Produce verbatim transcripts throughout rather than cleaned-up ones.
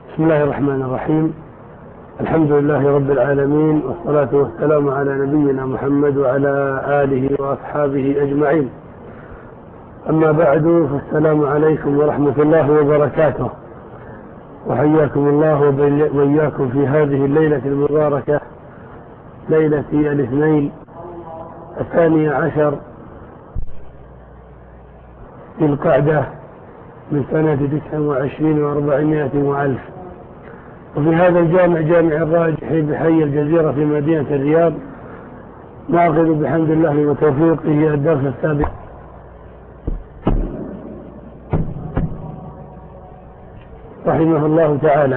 بسم الله الرحمن الرحيم. الحمد لله رب العالمين، والصلاة والسلام على نبينا محمد وعلى آله وأصحابه أجمعين. أما بعد، فالسلام عليكم ورحمة الله وبركاته، وحياكم الله وإياكم في هذه الليلة المباركة، ليلة الاثنين الثانية عشر في القعدة من سنة تسع وعشرين وأربعمائة وألف، وفي هذا الجامع جامع الراجح بحي الجزيرة في مدينة الرياض، ناخذ بحمد الله وتوفيقه الدرس السابق رحمه الله تعالى،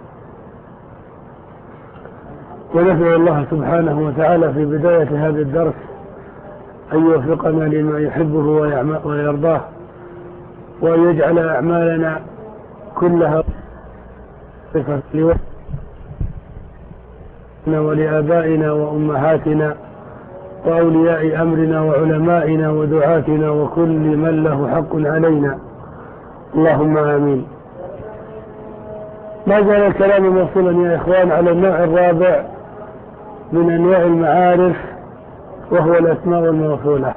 وندعو الله سبحانه وتعالى في بداية هذا الدرس أن يوفقنا لما يحبه ويرضاه، وأن يجعل أعمالنا كلها صفة لوجهنا ولآبائنا وأمهاتنا وأولياء أمرنا وعلمائنا ودعاتنا وكل من له حق علينا، اللهم آمين. ما زال الكلام موصولا يا إخوان على النوع الرابع من أنواع المعارف، وهو الأسماء الموصولة.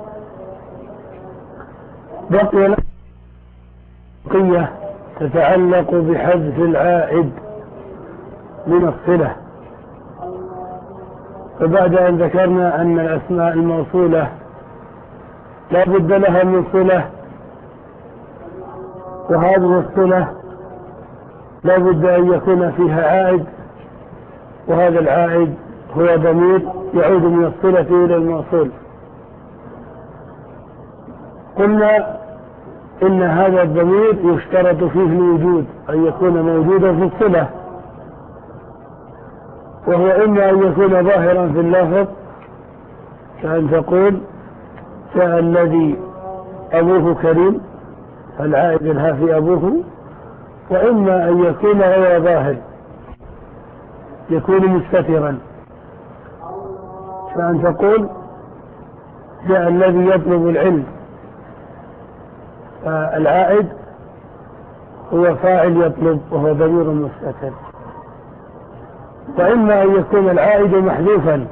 بقي بقية تتعلق بحذف العائد من الصلة. فبعد أن ذكرنا أن الأسماء الموصولة لا بد لها من صلة، وهذه الصلة لا بد أن يكون فيها عائد، وهذا العائد هو ضمير يعود من الصلة إلى الموصول. قلنا إن هذا الضمير يشترط فيه الوجود، أن يكون موجودا في الصلة، وهو إما أن يكون ظاهرا في اللفظ، كأن تقول جاء الذي أبوه كريم، العائد الها في أبوه، وإما أن يكون غير ظاهر، يكون مستترا، كأن تقول جاء الذي يطلب العلم، العائد هو فاعل يطلب وهو ضمير مستتر. وإما أن يكون العائد محذوفا،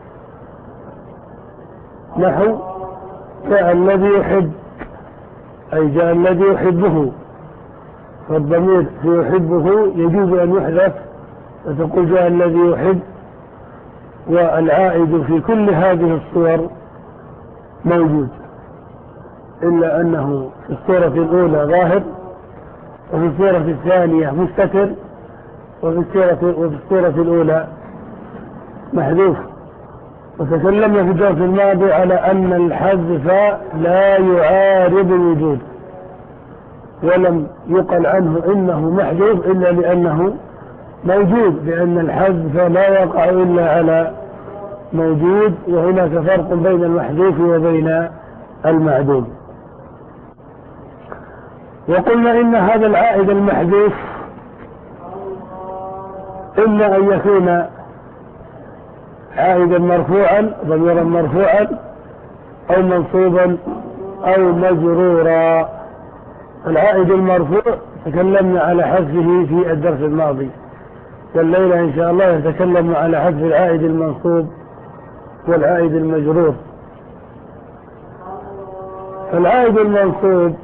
نحو جاء الذي يحب، أي جاء الذي يحبه، فالضمير في يحبه يجوز أن يحذف، فتقول جاء الذي يحب، والعائد في كل هذه الصور موجود، إلا أنه في الصورة الأولى ظاهر، وفي الصورة الثانية مستتر، وفي الصورة, وفي الصورة الأولى محذوف. وتكلمنا في الدرس الماضي على أن الحذف لا يعارض الوجود، ولم يقل عنه إنه محذوف إلا لأنه موجود، لأن الحذف لا يقع إلا على موجود، وهناك فرق بين المحذوف وبين المعدوم. وقلنا إن هذا العائد المحذوف إما أن يكون عائدا مرفوعا، ضميرا مرفوعا، أو منصوبا أو مجرورا. العائد المرفوع تكلمنا على حذفه في الدرس الماضي، والليلة إن شاء الله يتكلم على حذف العائد المنصوب والعائد المجرور. العائد المنصوب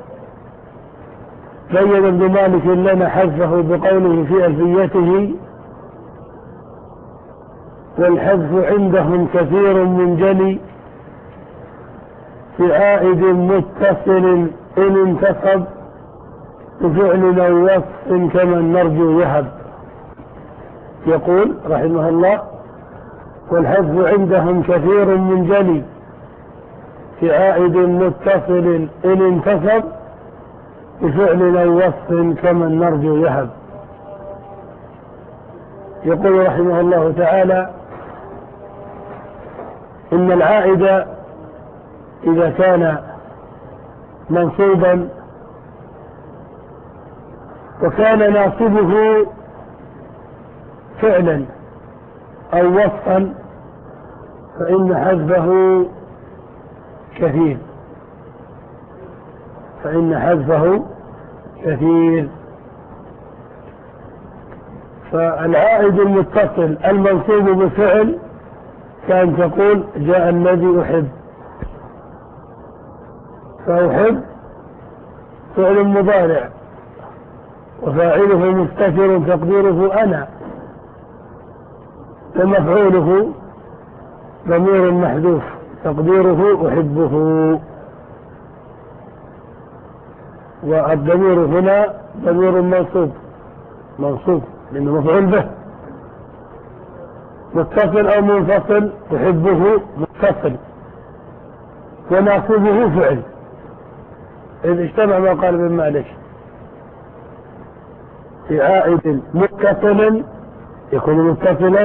بين ابن مالك لنا حذفه بقوله في ألفيته: والحذف عندهم كثير من جلي في عائد متصل إن انتصب بفعل أو وصف كما النرجو يهب. يقول رحمه الله: والحذف عندهم كثير من جلي في عائد متصل إن انتصب بفعل أو وصف كما النرجو يهب. يقول رحمه الله تعالى: إن العائد إذا كان منصوبا وكان ناصبه فعلا أو وصفا فإن حذفه كثير، فإن حذفه كثير. فالعائد المتصل المنصوب بفعل كان تقول جاء الذي أحب، فأحب فعل مضارع وفاعله مستتر تقديره أنا، ومفعوله ضمير محذوف تقديره أحبه، والضمير هنا ضمير منصوب منصوب لأنه مفعول به، متصل أو منفصل أحبه متصل وناصبه فعل، إذ اجتمع ما قال ابن مالك في عائد متصل يكون متصلا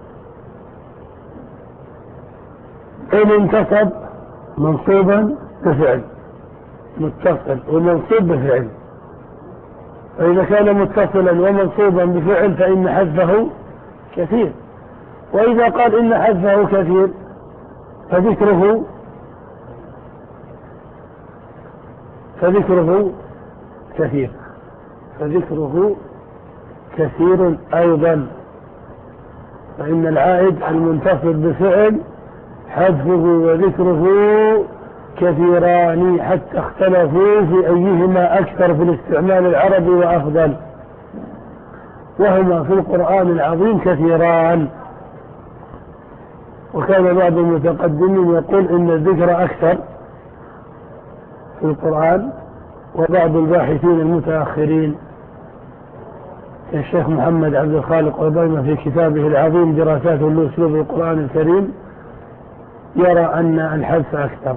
إن انتصب منصوبا بفعل، متصل ومنصوب بفعل، فإذا كان متصلا ومنصوبا بفعل فإن حذفه كثير، وإذا قال إن حذفه كثير فذكره فذكره كثير فذكره كثير أيضا، فإن العائد المنتصب بفعل حذفه وذكره كثيران حتى اختلفوا في أيهما أكثر في الاستعمال العربي وأفضل، وهما في القرآن العظيم كثيران. وكان بعض المتقدمين يقول إن الذكر أكثر في القرآن، وبعض الباحثين المتأخرين الشيخ محمد عبد الخالق عبيمة في كتابه العظيم دراسات لأسلوب القرآن الكريم يرى أن الحذف أكثر،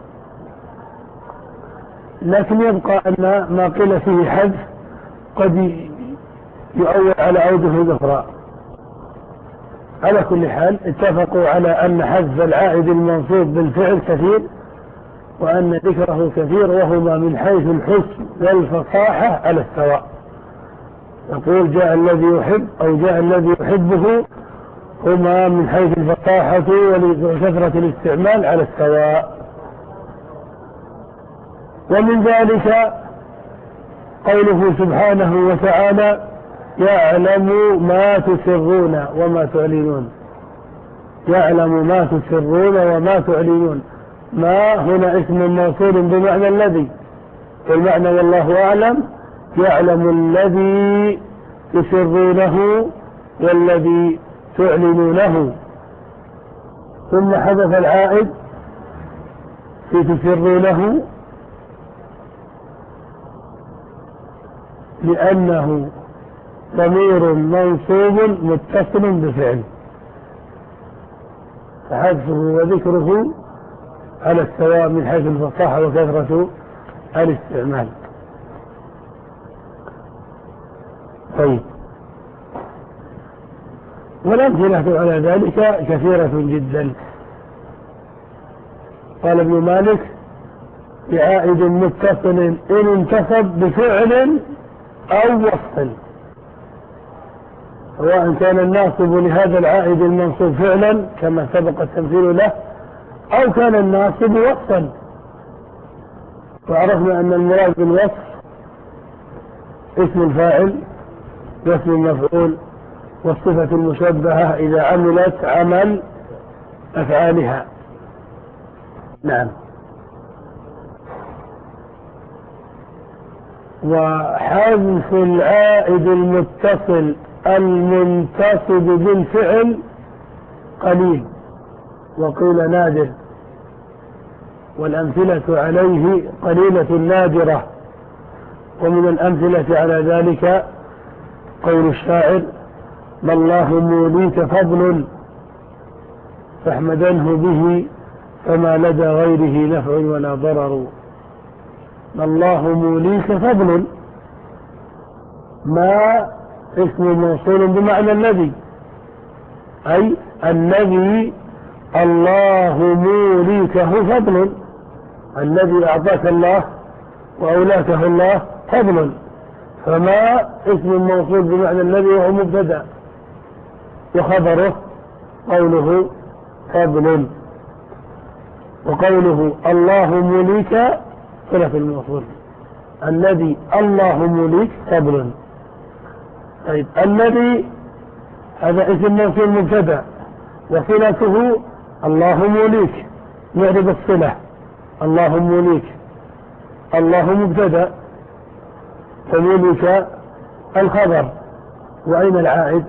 لكن يبقى أن ما قيل فيه حذف قد يؤول على أوجه أخرى. على كل حال اتفقوا على أن حذف العائد المنصوب بالفعل كثير، وأن ذكره كثير، وهما من حيث الحسن والفصاحة على السواء. يقول جاء الذي يحب أو جاء الذي يحبه هما من حيث الفصاحة وكثرة الاستعمال على السواء. ومن ذلك قوله سبحانه وتعالى يعلم ما تسرون وما تعلنون، يعلم ما تسرون وما تعلنون، ما هنا اسم موصول بمعنى الذي، والمعنى والله أعلم يعلم الذي تسرونه والذي تعلنونه، ثم حذف العائد في تسرونه لأنه ضمير منصوب متصل بفعل، فحذفه وذكره على السواء من حيث الفصاحة وكثرة الاستعمال. طيب، والأمثلة على ذلك كثيرة جدا. قال ابن مالك بعائد متصل إن انتصب بفعل أو وصل، سواء كان الناصب لهذا العائد المنصوب فعلا كما سبق التمثيل له، أو كان الناصب وصفا، وعرفنا أن المراد بالوصف اسم الفاعل واسم المفعول والصفة المشبهة إذا عملت عمل أفعالها. نعم. وحذف العائد المتصل المنتصب بالفعل قليل وقيل نادر، والأمثلة عليه قليلة نادرة. ومن الأمثلة على ذلك قول الشاعر ما الله موليك فضل فاحمدنه به فما لدى غيره نفع ولا ضرر. ما الله موليك فضل، ما اسم موصول بمعنى الذي، أي الذي الله موليكه فضل، الذي أعطاك الله وأولاكه الله فضل، فما اسم موصول بمعنى الذي وهو مبتدأ، وخبره قوله فضل، وقوله الله موليك صلة الموصول، الذي الله موليك فضل. طيب، الذي هذا اسم موصول مبتدا، وصلته الله موليك، نعرف الصلة الله موليك، الله مبتدا وموليك الخبر. وأين العائد؟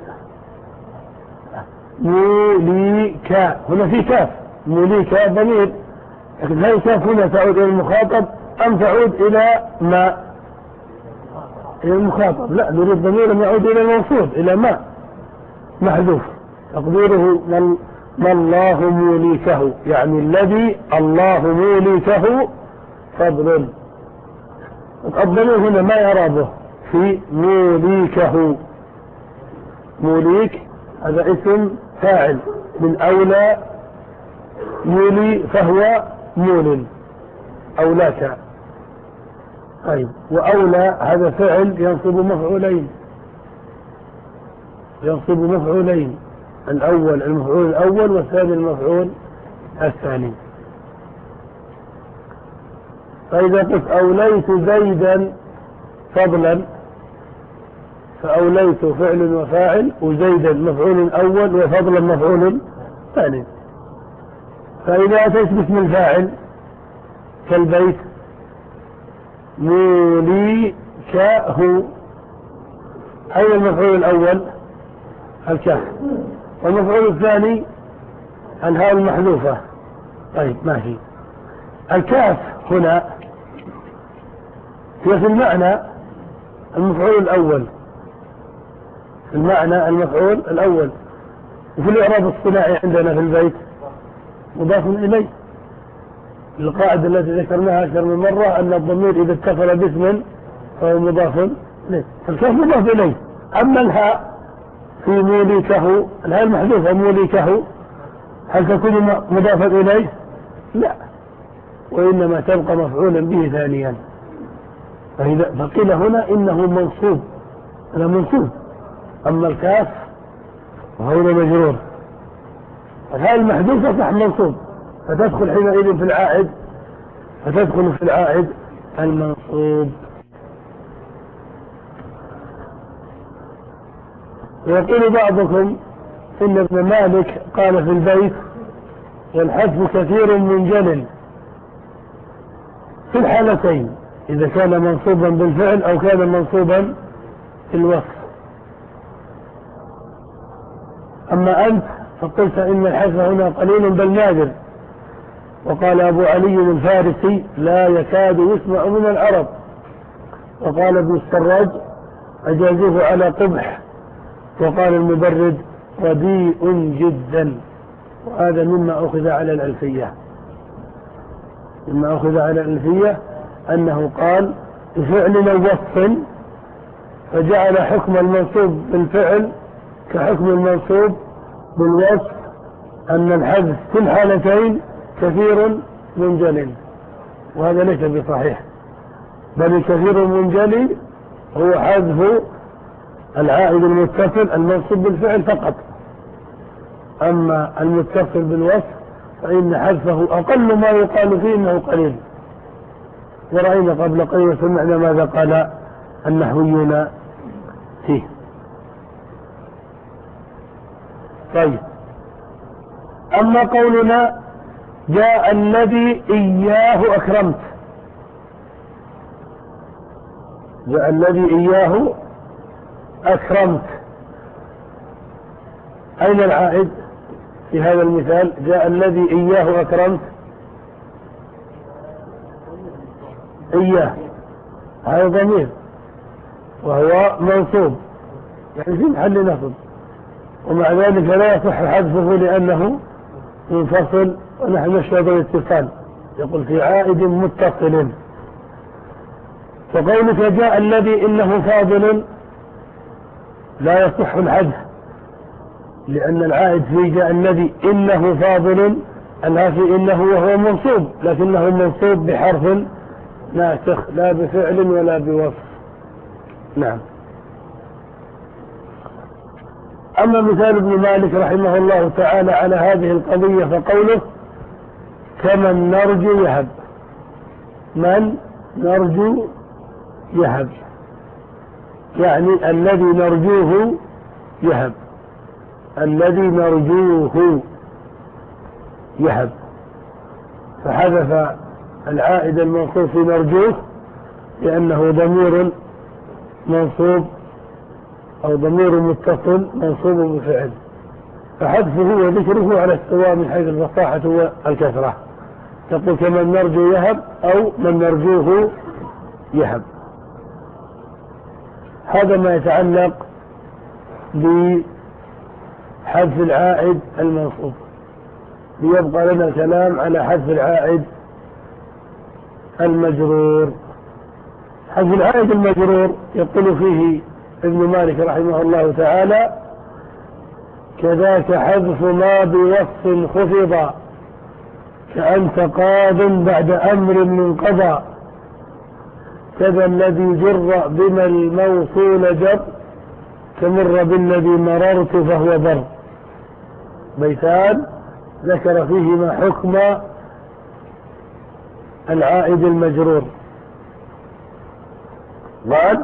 موليك، هنا في كاف، موليك ضمير، لكن هذه الكاف هنا تعود إلى المخاطب أم تعود إلى ما؟ إلى المخاطب. لا، نريد ضمير يعود إلى الموصول، إلى ما محذوف تقديره من ما الله موليكه، يعني الذي الله موليكه فضل. الضمير هنا ما يرابه في موليكه. موليك هذا اسم فاعل من أولى، مولي فهو مول أولاك. طيب، وأولى هذا فعل ينصب مفعولين، ينصب مفعولين، الأول المفعول الأول والثاني المفعول الثاني. فإذا قلت أوليت زيدا فضلا، فأوليت فعل وفاعل، وزيدا مفعول أول وفضلا مفعول ثاني. فإذا أتيت باسم الفاعل كالبيت موليكه، أين المفعول الأول؟ الكاف، والمفعول الثاني الهاء المحذوفة. طيب ماشي. الكاف هنا هي في المعنى المفعول الأول، في المعنى المفعول الأول، وفي الإعراب الصناعي عندنا في البيت مضاف إليه. القاعدة التي ذكرناها أكثر من مرة أن الضمير إذا اتصل باسم فهو مضاف إليه، فالكاف مضاف إليه. أما الهاء في موليكه، الهاء المحذوفة موليكه، هل تكون مضافا إليه؟ لا، وإنما تبقى مفعولا به ثانيا. فقيل هنا إنه منصوب، أنا منصوب. أما الكاف وهنا مجرور، الهاء المحذوفة صح منصوب، فتدخل حينئذ في العائد، فتدخل في العائد المنصوب. ويقول بعضكم إن ابن مالك قال في البيت والحذف كثير منجل في الحالتين، إذا كان منصوبا بالفعل أو كان منصوبا في الوصف. أما أنت فقلت إن الحذف هنا قليل بل نادر. وقال أبو علي الفارسي لا يكاد يسمع من العرب. وقال ابن السراج أجازوه على قبح. وقال المبرد رديء جدا. وهذا مما أخذ على الألفية، مما أخذ على الألفية أنه قال بفعل أو وصف، فجعل حكم المنصوب بالفعل كحكم المنصوب بالوصف، أن الحذف في الحالتين كثير منجل، وهذا ليس بصحيح، بل الكثير منجلي هو حذف العائد المتصل المنصوب بالفعل فقط. أما المتصل بالوصف فإن حذفه أقل ما يقال فيه إنه قليل. ورأينا قبل قليل وسمعنا ماذا قال النحويون فيه. طيب، أما قولنا جاء الذي إياه أكرمت، جاء الذي إياه أكرمت، أين العائد في هذا المثال؟ جاء الذي إياه أكرمت، إياه هذا ضمير وهو منصوب، يعني في محل نصب، ومع ذلك لا يصح حذفه لأنه منفصل، ونحن نشهد الاتصال، يقول في عائد متصل. وقولك جاء الذي إنه فاضل لا يصح الحذف، لأن العائد في جاء الذي إنه فاضل الهافي إنه وهو منصوب، لكنه منصوب بحرف ناسخ لا بفعل ولا بوصف. نعم. أما مثال ابن مالك رحمه الله تعالى على هذه القضية فقوله كمن نرجو يهب، من نرجو يهب، يعني الذي نرجوه يهب. الذي نرجوه يهب، فحذف العائد المنصوب في نرجوه لأنه ضمير منصوب أو ضمير متصل منصوب بفعل، فحذفه وذكره على السواء من حيث الفصاحة والكثرة، تقول كمن نرجو يهب أو من نرجوه يهب. هذا ما يتعلق بحذف العائد المنصوب. ليبقى لنا كلام على حذف العائد المجرور. حذف العائد المجرور يقول فيه ابن مالك رحمه الله تعالى: كذاك حذف ما بوصف خفض كأنت قاض بعد أمر من قضى، كذا الذي جر بما الموصول جر كمر بالذي مررت فهو بر. بيتان ذكر فيهما حكم العائد المجرور. قال: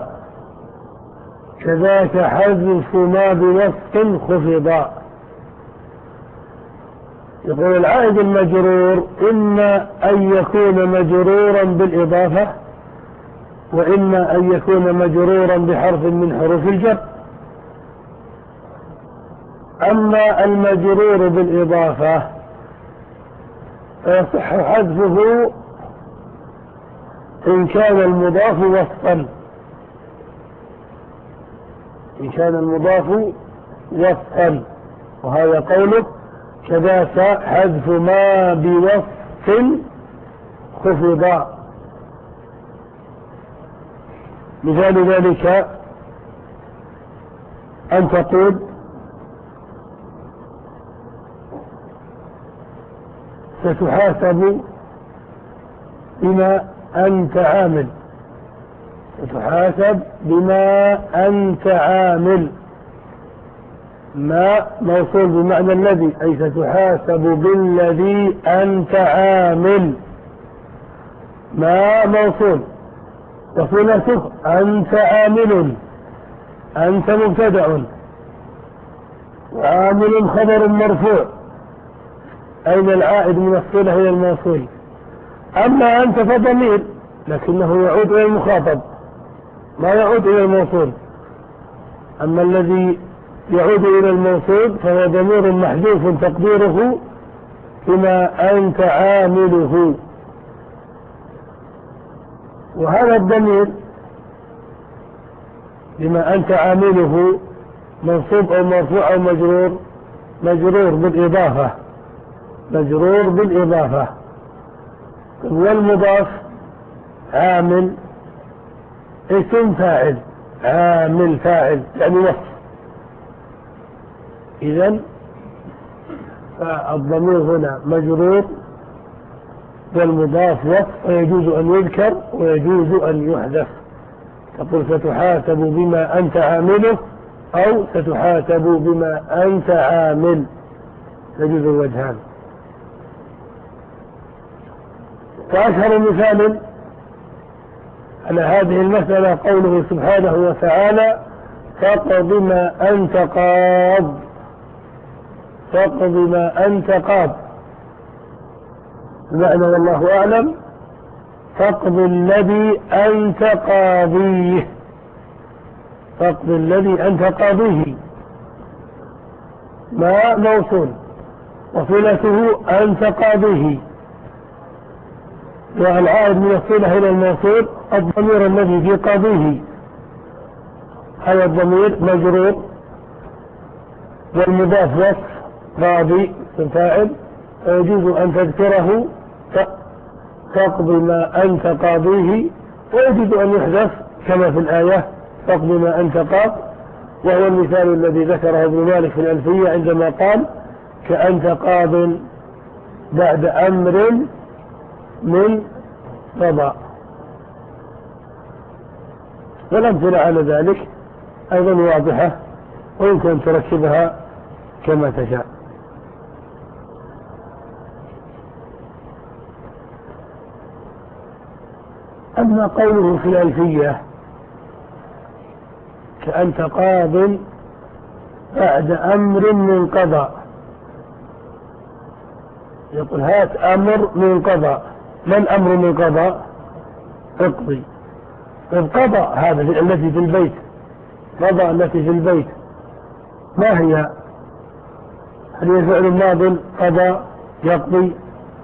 كذاك حذف ما بوصف خفض. يقول العائد المجرور إما أن يكون مجرورا بالإضافة، وإما أن يكون مجرورا بحرف من حروف الجر. أما المجرور بالإضافة فيصح حذفه إن كان المضاف وصفا، إن كان المضاف وصفا، وهذا قوله: كذاك حذف ما بوصف خفض. مثال ذلك أن تقول: ستحاسب بما أنت عامل. ستحاسب بما أنت عامل. ما موصول بمعنى الذي، أي ستحاسب بالذي أنت عامل. ما موصول، وصلته أنت عامل، أنت مبتدأ، وعامل خبر مرفوع. أين العائد من الصلة إلى الموصول؟ أما أنت فضمير، لكنه يعود إلى المخاطب، ما يعود إلى الموصول. أما الذي يعود إلى الموصول فهو ضمير محذوف تقديره بما أنت عامله. وهذا الضمير بما أنت عامله منصوب أو مرفوع أو مجرور، مجرور بالإضافة، مجرور بالإضافة. والمضاف عامل اسم فاعل، عامل فاعل يعني وصف. إذن فالضمير هنا مجرور والمضاف وصف، ويجوز أن يذكر ويجوز أن يحذف. تقول: ستحاسب بما أنت عامله، أو ستحاسب بما أنت عامل، يجوز الوجهان. فأشهر مثال على هذه المسألة قوله سبحانه وتعالى: فاقض ما أنت قاض. فاقض ما أنت قاض، بمعنى والله أعلم فاقض الذي أنت قاضيه. فاقض الذي أنت قاضيه. ما موصول، وصلته أنت قاضيه، والعائد من الصلة إلى الموصول الضمير الذي في قاضيه. هذا الضمير مجرور، والمضاف وصف قاضي فاعل، ويجوز أن تذكره تقضي ما أنت قاضيه، ويجوز أن يحذف كما في الآية تقضي ما أنت قاض. وهو المثال الذي ذكره ابن مالك في الألفية عندما قال: كأنت قاض بعد أمر من قضاء. والأمثلة على ذلك أيضا واضحة، ويمكن أن تركبها كما تشاء. أما قوله في الألفية: كأنت قاض بعد أمر من قضاء. يقول هات أمر من قضاء. ما الأمر من قضاء؟ اقضي. القضاء هذا التي في البيت، قضاء التي في البيت ما هي؟ هل هي فعل ماض قضاء يقضي،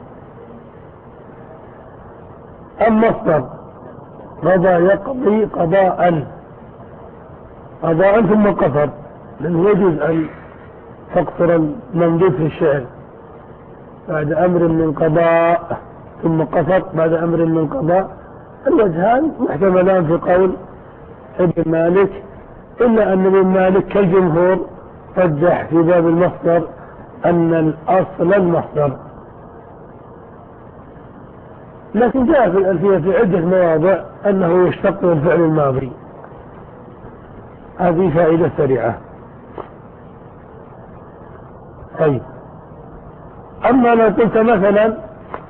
أم مصدر قضى يقضي قضاء، قضاء ثم قصر، لأنه يجوز أن تقصر الممدود في الشعر. بعد أمر من قضاء ثم قصر بعد أمر من قضاء. الوجهان محتملان في قول ابن مالك، إلا أن ابن مالك كالجمهور رجح في باب المصدر أن الأصل المصدر، لكن جاء في الألفية في عدة مواضع أنه يشتق الفعل الماضي. هذه فائدة سريعة. طيب، أما لو قلت مثلا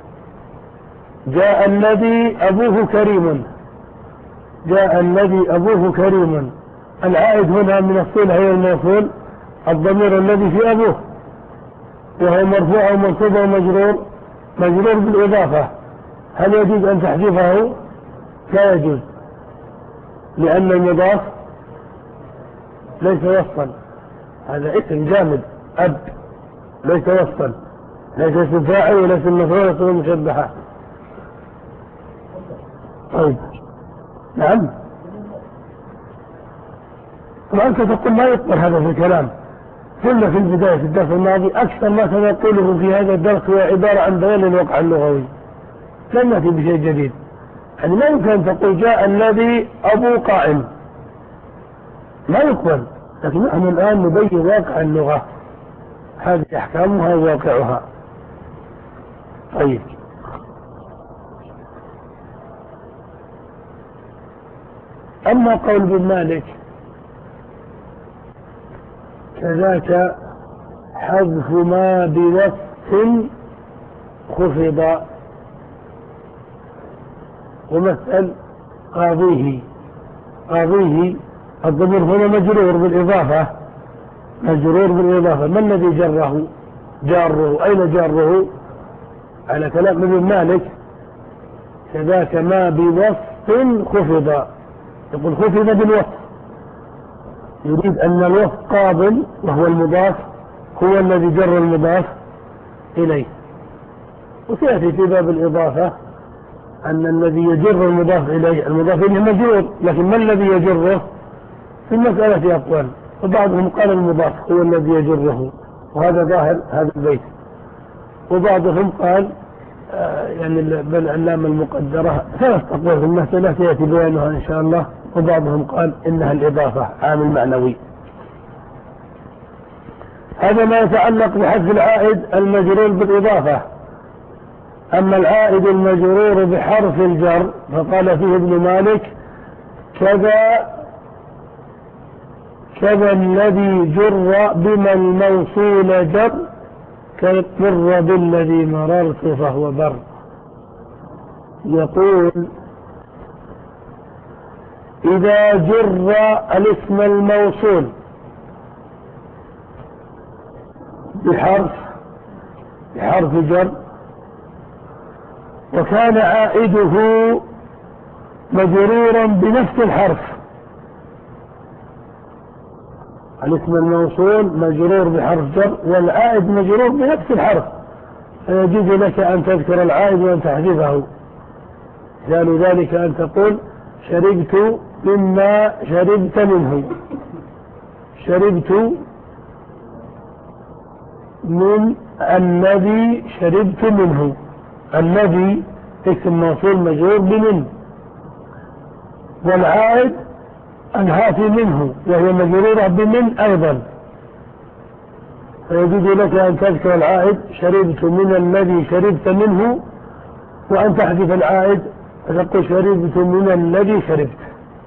جاء الذي أبوه كريم، جاء الذي أبوه كريم، العائد هنا من الصلة هي الموصول الضمير الذي في أبوه، وهو مرفوع ومنصوب ومجرور، مجرور بالإضافة. هل يجوز أن تحذفه؟ لا يجوز، لأن المضاف ليس وصفا، هذا اسم جامد أب ليس وصفا، ليس اسم فاعل ولا اسم مفعول ولا اسم مشبهة. طيب، نعم. طبعا أنت تقول ما يقبل هذا في الكلام. قلنا في البداية في الدرس الماضي أكثر ما سنقوله في هذا الدرس هو عبارة عن بيان الواقع اللغوي، لن نأتي بشيء جديد. يعني ما يمكن أن تقول جاء الذي أبو قائم، ما يقبل، لكن نحن الآن نبين واقع اللغة، هذه أحكامها وواقعها. طيب، أما قول ابن مالك كذاك حذف ما بوصف خفض، ومسأل قاضيه، قاضيه الضمير هنا مجرور بالإضافة، مجرور بالإضافة. ما الذي جره؟ جاره. أين جاره؟ على كلام ابن مالك كذاك ما بوصف خفض، يقول خفض بالوصف، يريد أن الوصف قابل وهو المضاف هو الذي جر المضاف إليه. وسيأتي في باب الإضافة أن الذي يجر المضاف إليه المضاف إليه مجرور، لكن ما الذي يجره؟ في المسألة أقوال، وبعضهم قال المضاف هو الذي يجره، وهذا ظاهر هذا البيت، وبعضهم قال آه يعني بالعلامة المقدرة ثلاث أقوال في المسألة سيأتي بيانها إن شاء الله، وبعضهم قال إنها الإضافة عامل معنوي. هذا ما يتعلق بحذف العائد المجرور بالإضافة. أما العائد المجرور بحرف الجر فقال فيه ابن مالك كذا كذا الذي جر بما الموصول جر كمر بالذي مررت فهو بر. يقول إذا جر الاسم الموصول بحرف بحرف جر وكان عائده مجرورا بنفس الحرف، الاسم الموصول مجرور بحرف جر والعائد مجرور بنفس الحرف، فيجوز لك أن تذكر العائد وأن تحذفه. مثال ذلك أن تقول شربت مما شربت منه، شربت من الذي شربت منه، الذي اسم موصول مجرور بمن، والعائد الهاتي منه وهي مجرورة بمن أيضا، فيجوز لك أن تذكر العائد شربت من الذي شربت منه وأن تحذف العائد فتقول شربت من الذي شربت.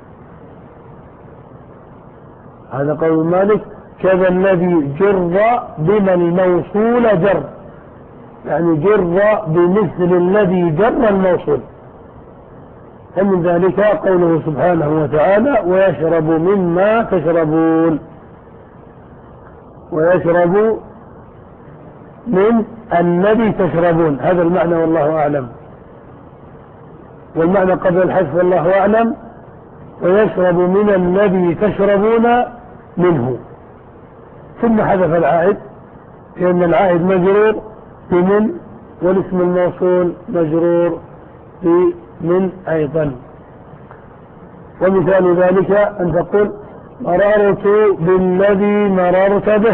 هذا قول مالك كذا الذي جر بما الموصول جر، يعني جر بمثل الذي جر الموصول. ومن ذلك قوله سبحانه وتعالى ويشرب مما تشربون. ويشرب من الذي تشربون، هذا المعنى والله أعلم. والمعنى قبل الحذف والله أعلم: ويشرب من الذي تشربون منه. ثم حذف العائد، لأن العائد مجرور بمن، والاسم الموصول مجرور بمن أيضا. ومثال ذلك أن تقول: مررت بالذي مررت به،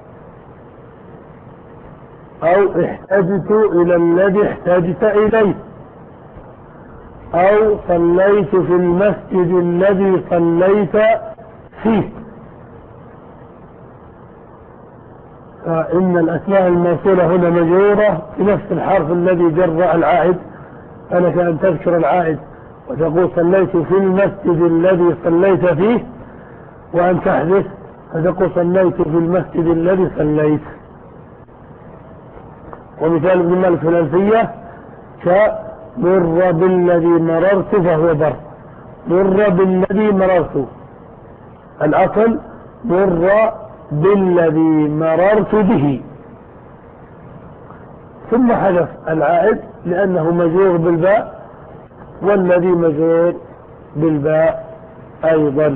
أو احتجت إلى الذي احتجت إليه، أو صليت في المسجد الذي صليت فيه. فإن الأسماء الموصولة هنا مجرورة بنفس الحرف الذي جر العائد، فلك أن تذكر العائد وتقول: صليت في المسجد الذي صليت فيه، وأن تحذف فتقول: صليت في المسجد الذي صليت. ومثال ابن مالك في الألفية: كمر بالذي مررت فهو بر. مر بالذي مررت، الأصل مر بالذي مررت به. ثم حذف العائد لأنه مجرور بالباء، والذي مجرور بالباء أيضا.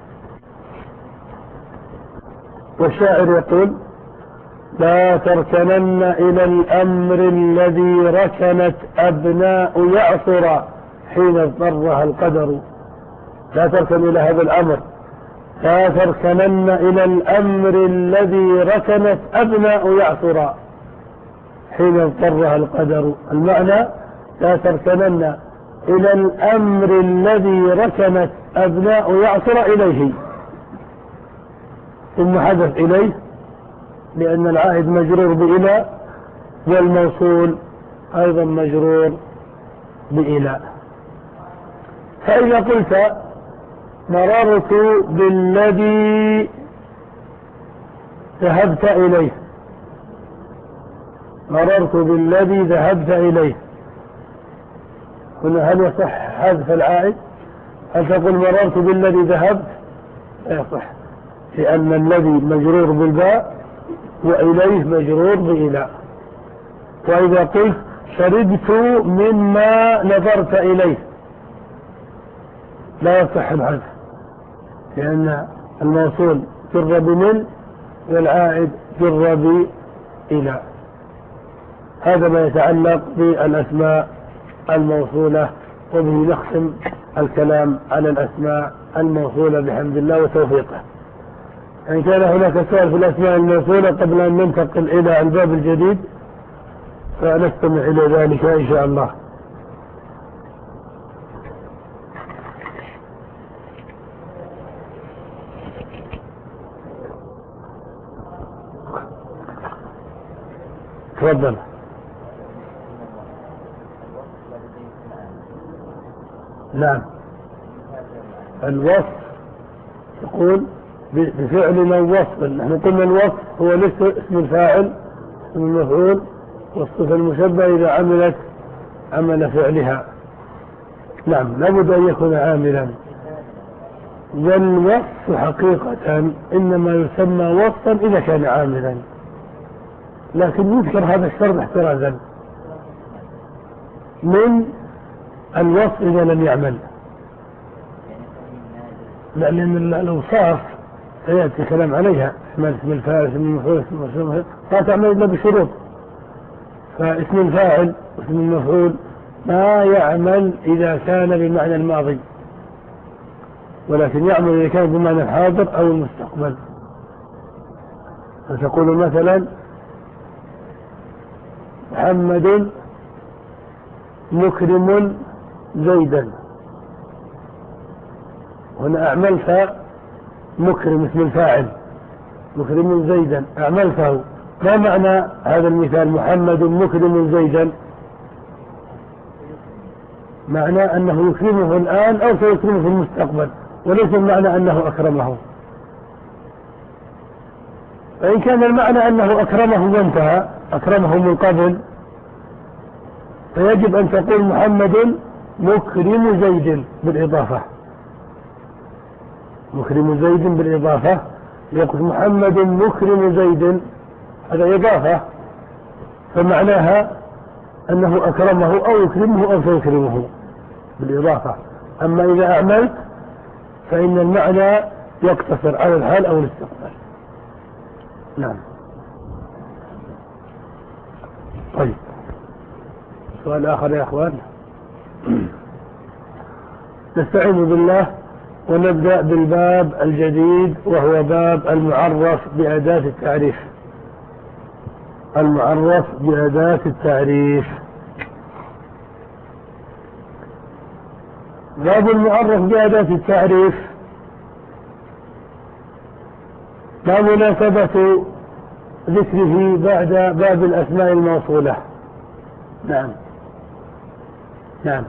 والشاعر يقول: لا تركنن إلى الأمر الذي ركنت أبناء يعصر حين اضطرها القدر. لا تركن إلى هذا الأمر، لا تركنن إلى الأمر الذي ركنت أبناء يعصر حين اضطرها القدر. المعنى: لا تركنن إلى الأمر الذي ركنت أبناء يعصر إليه. ثم حدث إليه لأن العائد مجرور بإلى، والموصول أيضا مجرور بإلى. فإذا قلت: مررت بالذي ذهبت إليه، مررت بالذي ذهبت إليه، هنا هل يصح حذف العائد؟ هل تقول مررت بالذي ذهبت؟ لا يصح، لأن الذي مجرور بالباء وإليه مجرور بإلى. وإذا قلت: شربت مما نظرت إليه، لا يصح الحذف، لأن الموصول جر بمن والعائد جر بإلى. هذا ما يتعلق بالأسماء الموصولة، وبه نختم الكلام على الأسماء الموصولة بحمد الله وتوفيقه. إن كان هناك سؤال في الأسماء الموصولة قبل أن ننتقل إلى الباب الجديد فنستمع إلى ذلك إن شاء الله. تفضل. نعم، الوصف تقول بفعل أو وصف. نحن قلنا الوصف هو ليس اسم الفاعل، اسم المفعول، والصفة المشبهة إذا عملت عمل فعلها. نعم، لابد أن يكون عاملا. والوصف حقيقة إنما يسمى وصفا إذا كان عاملا، لكن يذكر هذا الشرط احترازا من الوصف إذا لم يعمل، لأن الأوصاف سيأتي كلام عليها، اسم الفاعل، اسم المفعول، اسم المفعول، لا تعمل إلا بشروط. فاسم الفاعل واسم المفعول ما يعمل إذا كان بمعنى الماضي، ولكن يعمل إذا كان بمعنى الحاضر أو المستقبل. فتقول مثلا: محمد مكرم زيدا. هنا أعملت مكرم اسم الفاعل، مكرم زيدا أعملته. ما معنى هذا المثال محمد مكرم زيدا؟ معنى أنه يكرمه الآن أو سيكرمه في المستقبل، وليس المعنى أنه أكرمه. فإن كان المعنى أنه أكرمه وانتهى، أكرمه من قبل، فيجب أن تقول محمد مكرم زيد بالإضافة، مكرم زيد بالإضافة، يقول محمد مكرم زيد، هذا إضافة، فمعناها أنه أكرمه أو يكرمه أو سيكرمه بالإضافة. أما إذا أعملت فإن المعنى يقتصر على الحال أو الاستقبال. نعم. طيب، سؤال آخر يا أخوان. نستعين بالله ونبدأ بالباب الجديد، وهو باب المعرف بأداة التعريف. المعرف بأداة التعريف. باب المعرف بأداة التعريف، ما مناسبة ذكره بعد باب الأسماء الموصولة؟ نعم نعم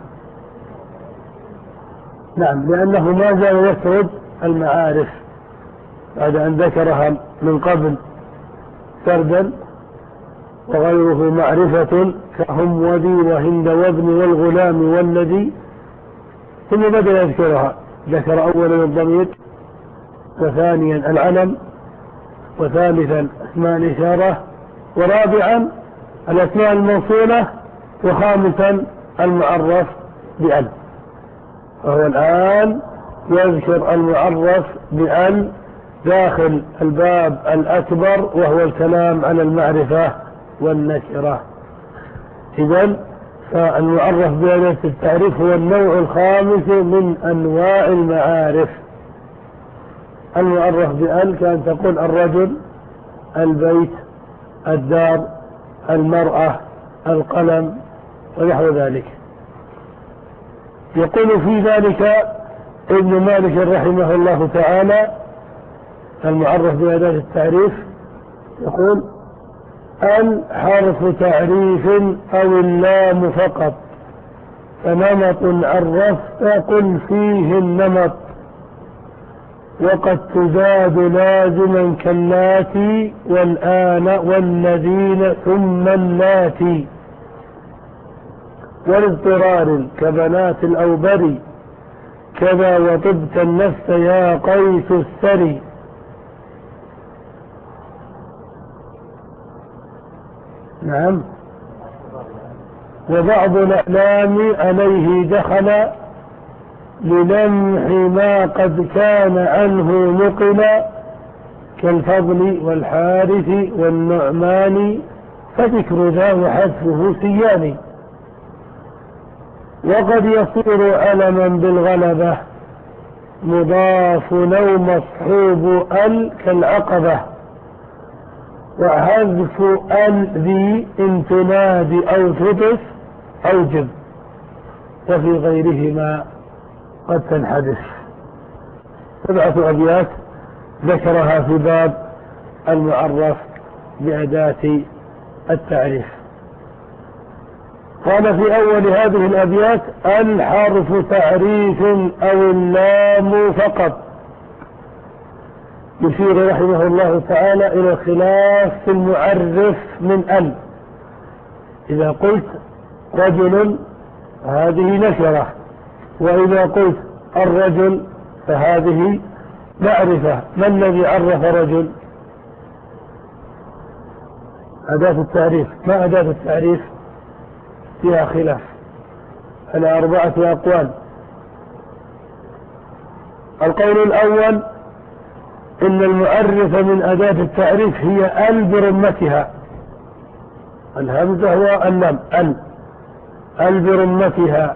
نعم لأنه ما زال يسرد المعارف بعد أن ذكرها من قبل سردا، وغيره معرفة كهم وذي وهند وابن والغلام والذي، ثم بدأ يذكرها. ذكر أولا الضمير، وثانيا العلم، وثالثا اسماء الإشارة، ورابعا الأسماء الموصولة، وخامسا المعرف بأل. وهو الآن يذكر المعرف بأل داخل الباب الأكبر، وهو الكلام على المعرفة والنكرة. إذن فالمعرف بأداة التعريف هو النوع الخامس من أنواع المعارف. المعرف بأل كان تقول الرجل، البيت، الدار، المرأة، القلم، ونحو ذلك. يقول في ذلك ابن مالك رحمه الله تعالى: المعرف بأداة التعريف، يقول: ال حرف تعريف أو اللام فقط، فنمط عرفت قل فيه النمط، وقد تزاد لازما كاللاتي والآن والذين ثم اللاتي، والاضطرار كبنات الأوبري، كذا وطبت النفس يا قيس السري. نعم. وبعض الأعلام عليه دخل للمح ما قد كان عنه نقل، كالفضل والحارث والنعمان، فذكر ذا وحذفه سيان. وقد يصير علما بالغلبة، مضاف أو مصحوب ال كالعقبة، وحذف ال ذي إن تنادي أو تضف أوجب، وفي غيرهما قد تنحدث. سبعة أبيات ذكرها في باب المعرف بأداة التعريف. قال في أول هذه الأبيات: الحرف تعريف أو اللام فقط. يشير رحمه الله تعالى إلى الخلاف في المعرف من ال. إذا قلت رجل هذه نكرة، وإذا قلت الرجل فهذه معرفة. ما الذي عرف رجل؟ أداة التعريف. ما أداة التعريف؟ فيها خلاف على أربعة أقوال. القول الأول: إن المعرف من أداة التعريف هي ال برمتها، الهمزة واللام، ال ال برمتها،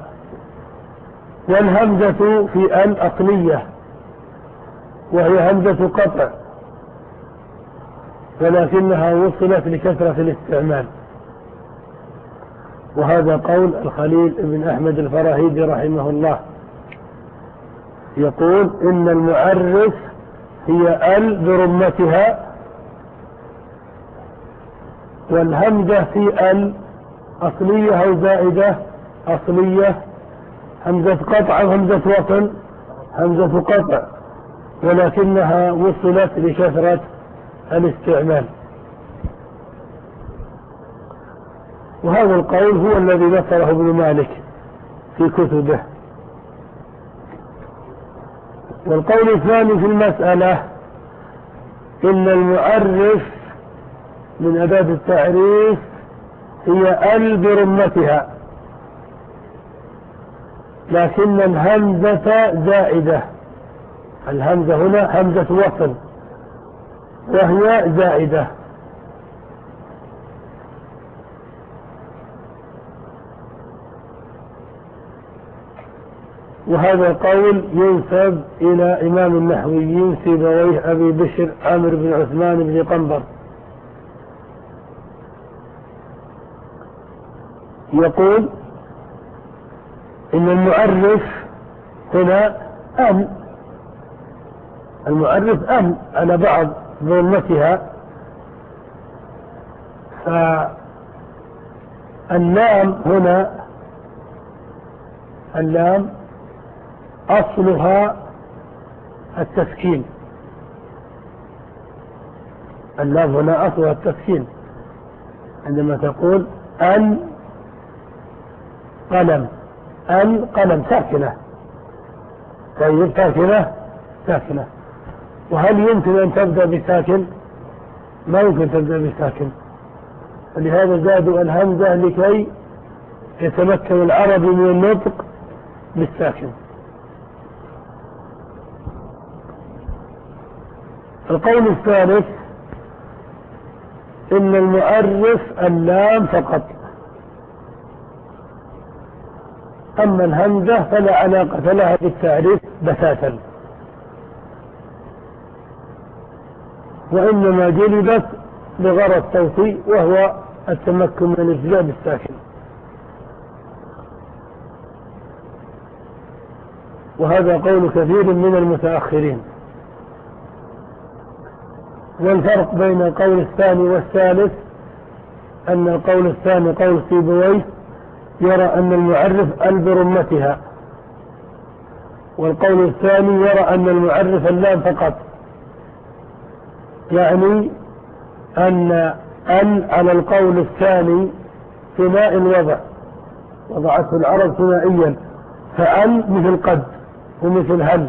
والهمزة في ال أصلية، وهي همزة قطع، ولكنها وصلت لكثرة الاستعمال. وهذا قول الخليل بن أحمد الفراهيدي رحمه الله، يقول: إن المعرف هي ال برمتها، والهمزة في ال أصلية أو زائدة. أصلية همزة قطع أو همزة وصل؟ همزة قطع، ولكنها وصلت لكثرة الاستعمال. وهذا القول هو الذي نصره ابن مالك في كتبه. والقول الثاني في المسألة إن المعرف من أداة التعريف هي ال برمتها، لكن الهمزة زائدة. الهمزة هنا همزة وصل وهي زائدة. وهذا قول ينسب إلى إمام النحويين سيبويه أبي بشر عامر بن عثمان بن قنبر، يقول إن المعرف هنا أم، المعرف أم على بعض ظلمتها، فاللام هنا اللام أصلها التسكين. اللام هنا أصلها التسكين عندما تقول أن قلم، أن قلم ساكنة. طيب ساكنة ساكنة، وهل يمكن أن تبدأ بساكن؟ ما يمكن تبدأ بساكن، ولهذا زادوا الهمزة لكي يتمكن العربي من النطق بالساكن. القول الثالث إن المعرف اللام فقط، أما الهمزة فلا علاقة لها بالتعريف بتاتا، وإنما جلبت بغرض صوتي وهو التمكن من الإجزاء بالساكن. وهذا قول كثير من المتأخرين. والفرق بين القول الثاني والثالث أن القول الثاني قول سيبويه يرى أن المعرف ال برمتها، والقول الثاني يرى أن المعرف اللام فقط، يعني أن ال على القول الثاني ثناء الوضع، وضعته العرب ثنائيا، فأل مثل قد ومثل هل.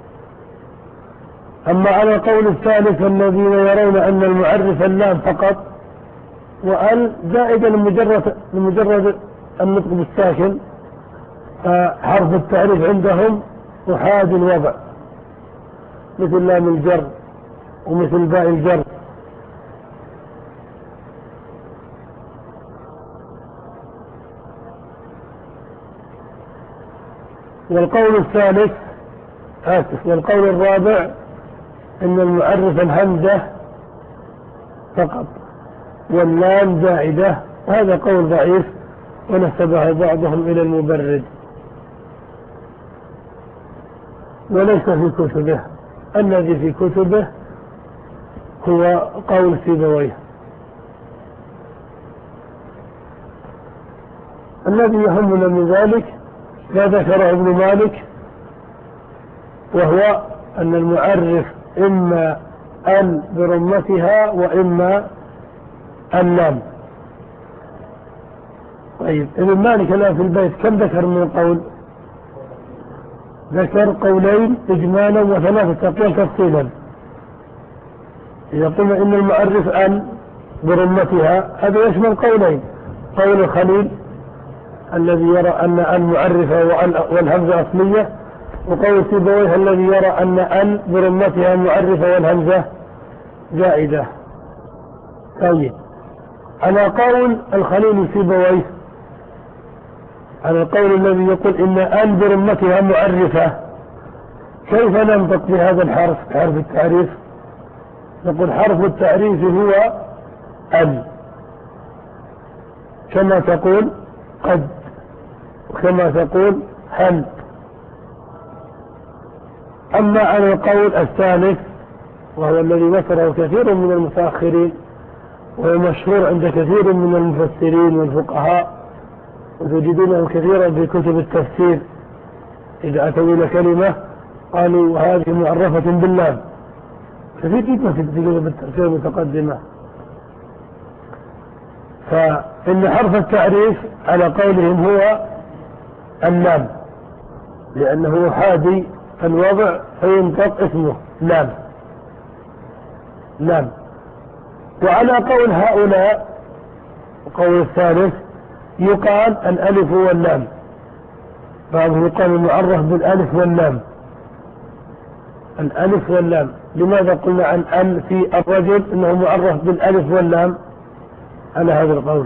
أما على القول الثالث الذين يرون أن المعرف اللام فقط وأل زائدة لمجرد, لمجرد النطق بالساكن، حرف التعريف عندهم أحاد الوضع مثل لام الجر ومثل باء الجر. والقول الثالث آسف والقول الرابع إن المعرف الهمزة فقط واللام زائدة، وهذا قول ضعيف ونسبه بعضهم إلى المبرد وليس في كتبه. الذي في كتبه هو قول سيبويه. الذي يهمنا من ذلك ما ذكره ابن مالك، وهو أن المعرف إما ال برمتها وإما اللام. طيب ابن مالك الآن في البيت كم ذكر من القول؟ ذكر قولين إجمالا وثلاثة أقوال تفصيلا. إذا قلنا إن المعرف ال برمتها هذا يشمل قولين، قول الخليل الذي يرى أن ال معرفة والهمزة أصلية، وقول سيبويه الذي يرى أن ال برمتها معرفة والهمزة زائدة. طيب على قول الخليل سيبويه، على القول الذي يقول إن ال برمتها معرفة، كيف ننطق بهذا الحرف حرف التعريف؟ نقول حرف التعريف هو ال، كما تقول قد وكما تقول هل. أما على القول الثالث وهو الذي ذكره كثير من المتأخرين وهو مشهور عند كثير من المفسرين والفقهاء، وتجدونه كثيرا في كتب التفسير، إذا أتوا إلى كلمة قالوا هذه معرفة باللام، كثير جدا في كتب التفسير المتقدمة. فإن حرف التعريف على قولهم هو اللام، لأنه حادي الوضع فينطق اسمه لام. لام. وعلى قول هؤلاء وقول الثالث يقال الألف واللام، بعضهم يقال المعرف بالألف واللام، الألف واللام. لماذا قلنا عن أن في الرجل أنه معرف بالألف واللام على هذا القول؟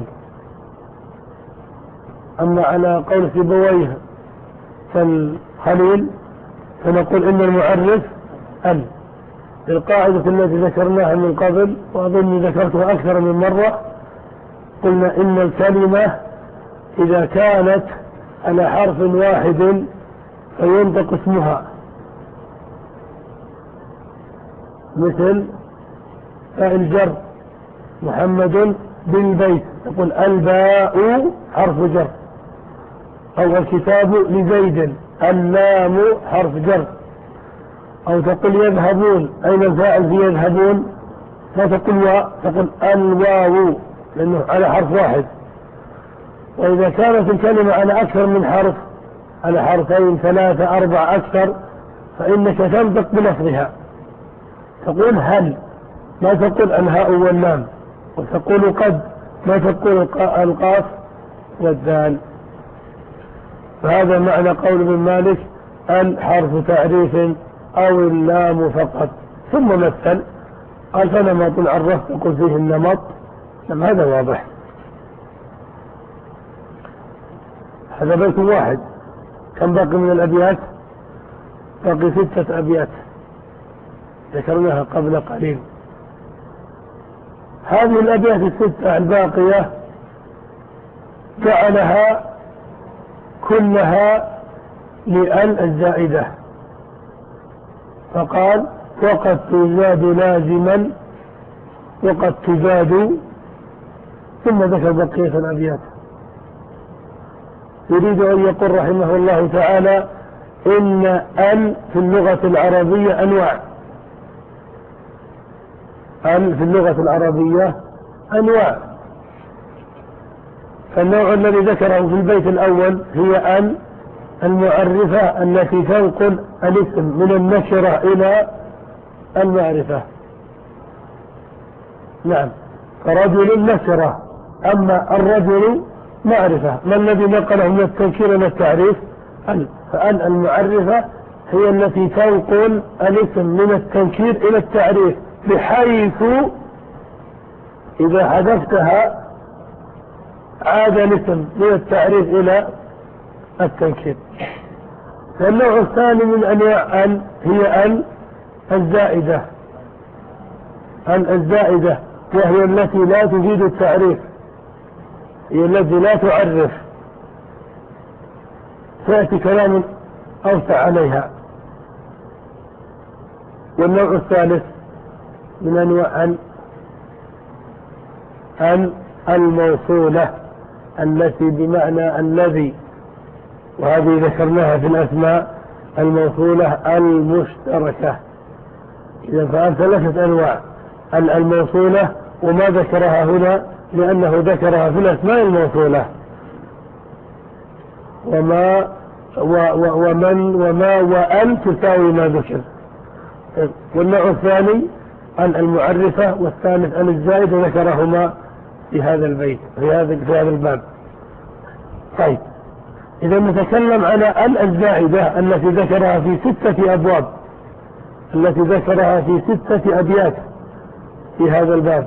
أما على قول سيبويه كالخليل فنقول إن المعرف أن. القاعدة التي ذكرناها من قبل وأظن ذكرتها أكثر من مرة، قلنا إن الكلمة إذا كانت على حرف واحد فينطق اسمها، مثل فاعل جر محمد بالبيت تقول الباء حرف جر، أو الكتاب لزيد اللام حرف جر، أو تقول يذهبون أين الفاعل في يذهبون؟ لا تقول واو، تقول الواو لأنه على حرف واحد. وإذا كانت الكلمة على أكثر من حرف، على حرفين ثلاثة أربعة أكثر، فإنك تنطق بلفظها، تقول هل، ما تقول الهاء واللام، وتقول قد، ما تقول القاف والدال. فهذا معنى قول ابن مالك الحرف تعريف أو اللام فقط. ثم مثل قال فنمط عرفت تقول فيه النمط، هذا واضح. هذا بيت واحد. كم باقي من الأبيات؟ باقي ستة أبيات ذكرناها قبل قليل. هذه الأبيات الستة الباقية جعلها كلها لأن الزائدة، فقال وقد تزاد لازما وقد تزاد، ثم ذكر بقية الأبيات. يريد أن يقول رحمه الله تعالى إن أن في اللغة العربية أنواع، أن في اللغة العربية أنواع. فالنوع الذي ذكره في البيت الأول هي أن المعرفة التي تنقل الاسم من النكرة إلى المعرفة. نعم، فرجل نكرة، أما الرجل معرفة. ما الذي نقله من التنكير إلى التعريف؟ أن. فأن المعرفة هي التي تنقل الاسم من التنكير إلى التعريف، بحيث إذا حذفتها عاد الاسم من التعريف إلى التنكير. والنوع الثاني من أنواع أن هي أن الزائدة، أن الزائدة، وهي التي لا تفيد التعريف، هي التي لا تعرف. سيأتي كلام أوسع عليها. والنوع الثالث من أنواع أن أن الموصولة التي بمعنى الذي، وهذه ذكرناها في الأسماء، الموصولة المشتركة. إذا فعل ثلاثة أنواع: الموصولة، وما ذكرها هنا لأنه ذكرها في الأسماء الموصولة، وما ومن وما وأن تساوي ما ذكر. والنوع الثاني أن المعرفة، والثالث أن الزائد، ذكرهما في هذا البيت في هذا في هذا الباب. طيب، إذا نتكلم على أن الزائدة التي ذكرها في ستة أبواب، التي ذكرها في ستة أبيات في هذا الباب.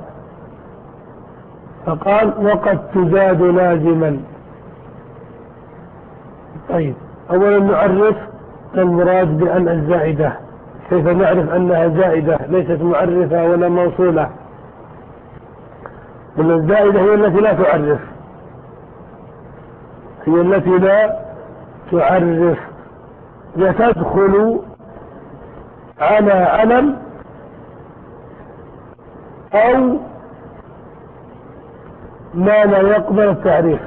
فقال وقد تزاد لازما. طيب، أولا نعرف المراد بأن الزائدة، كيف نعرف أنها زائدة ليست معرفة ولا موصولة؟ وأن الزائدة هي التي لا تعرف، هي التي لا تعرف، وتدخل على علم أو ما لا يقبل التعريف.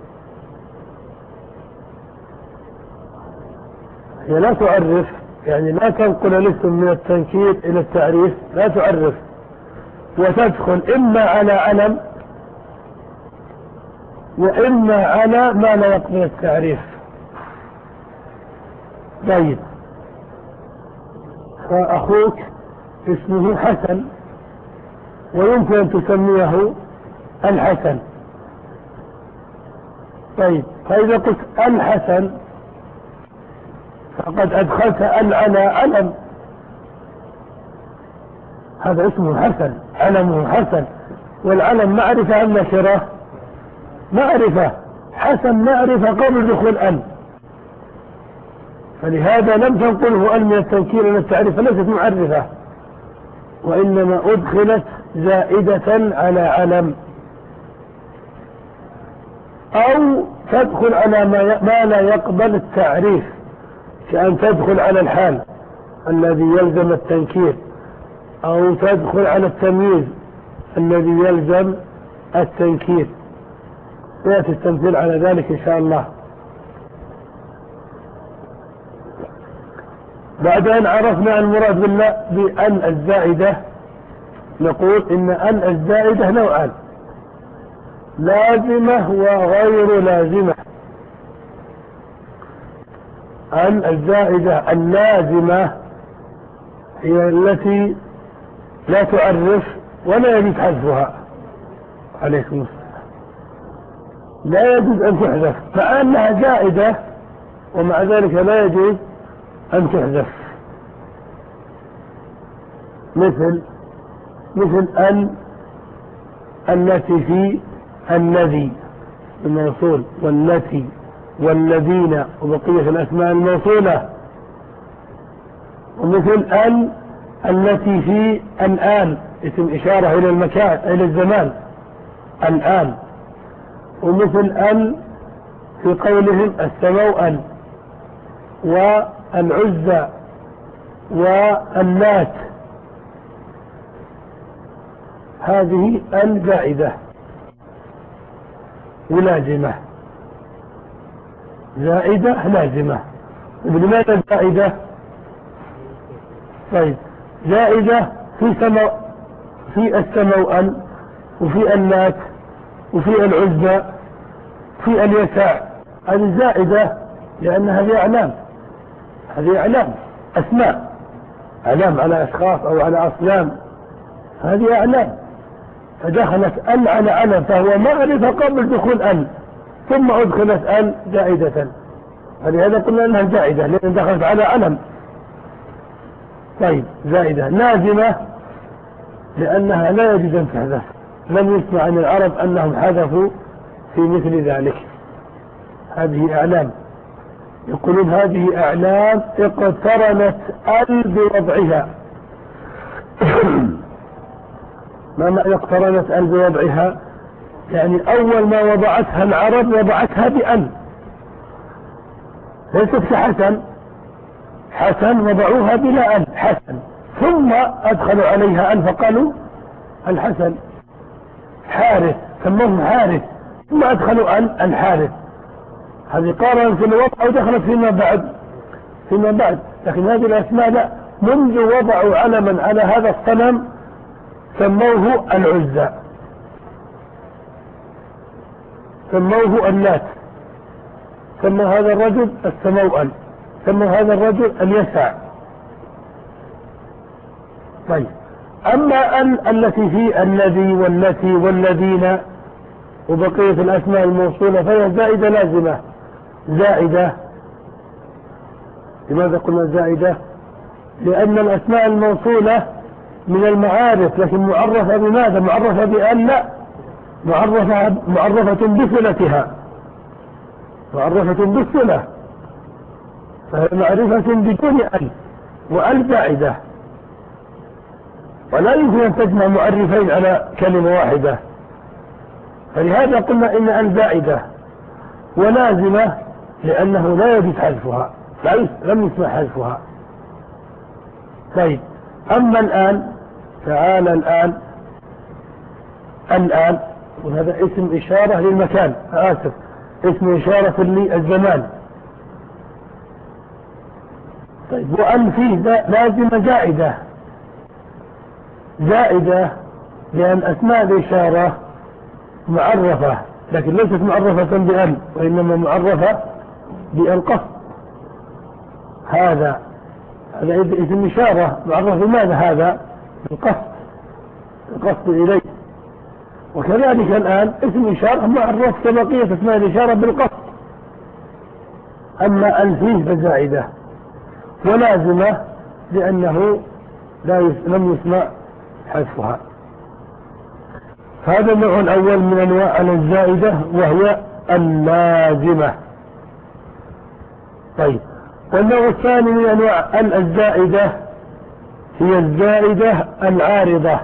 هي لا تعرف، يعني لا تنقل الاسم من التنكير إلى التعريف، لا تعرف، وتدخل إما على علم وإما على ما لا يقبل التعريف. طيب، فأخوك اسمه حسن، ويمكن أن تسميه الحسن. طيب، فإذا قلت الحسن فقد أدخلت ال على علم، هذا اسمه حسن، علمه حسن، والعلم معرفة أم نكرة؟ معرفة. حسن معرفة قبل دخول ال، فلهذا لم تنقله ال من التنكير إلى التعريف، ليست معرفة، وإنما أدخلت زائدة على علم، أو تدخل على ما لا يقبل التعريف، كأن تدخل على الحال الذي يلزم التنكير، أو تدخل على التمييز الذي يلزم التنكير. يأتي التمثيل على ذلك إن شاء الله. بعد أن عرفنا المراد بالله بأن الزائدة، نقول إن أن الزائدة نوعان: لازمة وغير لازمة. أن الزائدة اللازمة هي التي لا تعرف ولا يجوز حذفها. عليكم السلام. لا يجوز أن تحذف، مع أنها زائدة ومع ذلك لا يجوز أن تحذف. مثل مثل أن التي في الذي الموصول، والتي والذين وبقية الأسماء الموصولة. ومثل أن التي في الآن، اسم إشارة إلى المكان إلى الزمان، الآن. ومثل أن في قولهم السموأن والعزى واللات، هذه الزائدة ولازمة، زائدة لازمة. لماذا زائدة؟ طيب، زائدة في سمو في السموأن وفي اللات وفي العزى في اليساع، هذه زائدة لأن هذه أعلام، هذه أعلام أسماء، أعلام على أشخاص أو على أصنام، هذه أعلام، فدخلت ال على علم، فهو معرفة قبل دخول ال، ثم أدخلت ال زائدة، فلهذا قلنا أنها زائدة لأن دخلت على علم. طيب، زائدة لازمة لأنها لا يجوز أن تحذف، لم يسمع عن العرب أنهم حذفوا في مثل ذلك. هذه أعلام، يقولون هذه أعلام اقترنت ال بوضعها. ما معنى اقترنت ال بوضعها؟ يعني أول ما وضعتها العرب وضعتها بأن، ليست كحسن، حسن وضعوها بلا أن، حسن، ثم أدخلوا عليها أن فقالوا الحسن. حارث سموه حارث، ثم أدخلوا أن الحارث، هذه قارنت في الوضع ودخلت فيما بعد فيما بعد لكن هذه الأسماء لا، منذ وضعوا علما على هذا الصنم سموه العزى، سموه اللات، سموا هذا الرجل السموأن، سموا هذا الرجل اليسع. طيب، أما أن التي في الذي والتي والذين وبقية الأسماء الموصولة فهي زائدة لازمة. زائدة، لماذا قلنا زائدة؟ لأن الأسماء الموصولة من المعارف، لكن معرفة بماذا؟ معرفة بأن لا، معرفة, معرفة بصلتها، معرفة بالصلة، فهي معرفة بدون أن، وأن زائدة، ولا يمكن أن تجمع معرفين على كلمة واحدة، فلهذا قلنا إن أن زائدة ولازمة لأنه لا يجوز حذفها، لم يسمع حذفها. طيب، أما الآن، تعالى الآن، الآن وهذا اسم إشارة للمكان، آسف، اسم إشارة للزمان. طيب، وأن فيه لازمة زائدة، زائدة لأن أسماء الإشارة معرفة، لكن ليست معرفة بأن، وإنما معرفة بالقصد. هذا هذا اسم إشارة معرفة بماذا؟ هذا بالقصد. القصد إليه. وكذلك الآن اسم إشارة معرف كبقية اسماء الإشارة بالقصد. أما ألفيه فزائدة ولازمة لأنه لا لم يسمع حذفها. هذا النوع الأول من أنواع الزائدة وهي اللازمة. طيب، والنوع الثاني من أنواع الزائدة هي الزائدة العارضة.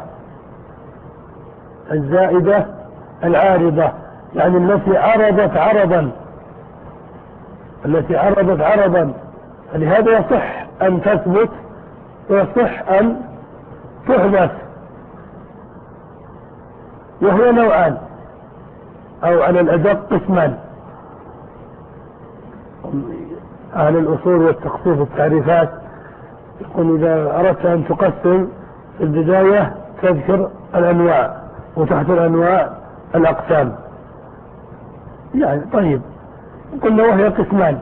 الزائدة العارضة يعني التي عرضت عرضا التي عرضت عرضا فلهذا يصح أن تثبت ويصح أن تحدث. وهي نوعان أو على الأدق قسمان. أهل الأصول والتخصيص التعريفات يقول إذا أردت أن تقسم في البداية تذكر الأنواع وتحت الأنواع الأقسام. يعني طيب، قلنا وهي قسمان.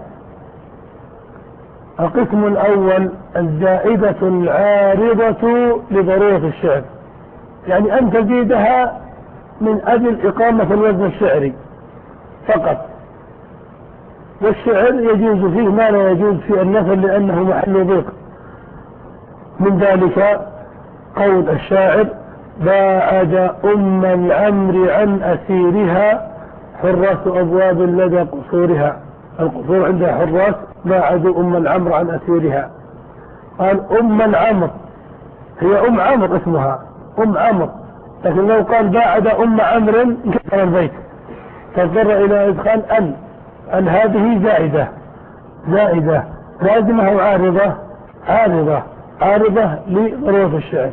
القسم الأول الزائدة العارضة لضرورة الشعر، يعني أن تزيدها من أجل إقامة الوزن الشعري فقط. والشعر يجوز فيه ما لا يجوز في النثر لأنه محل ضيق. من ذلك قول الشاعر: باعد أم العمر عن أسيرها حراس أبواب لدى قصورها. القصور عندها حراس. باعدوا أم العمر عن أسيرها. قال أم العمر، هي أم عمر اسمها أم عمر، لكن لو قال باعد أم عمر انكسر البيت، فاضطر إلى إدخال أن. أن هذه زائدة زائدة لازمة أو عارضة؟ عارضة عارضة لضرورة الشعر.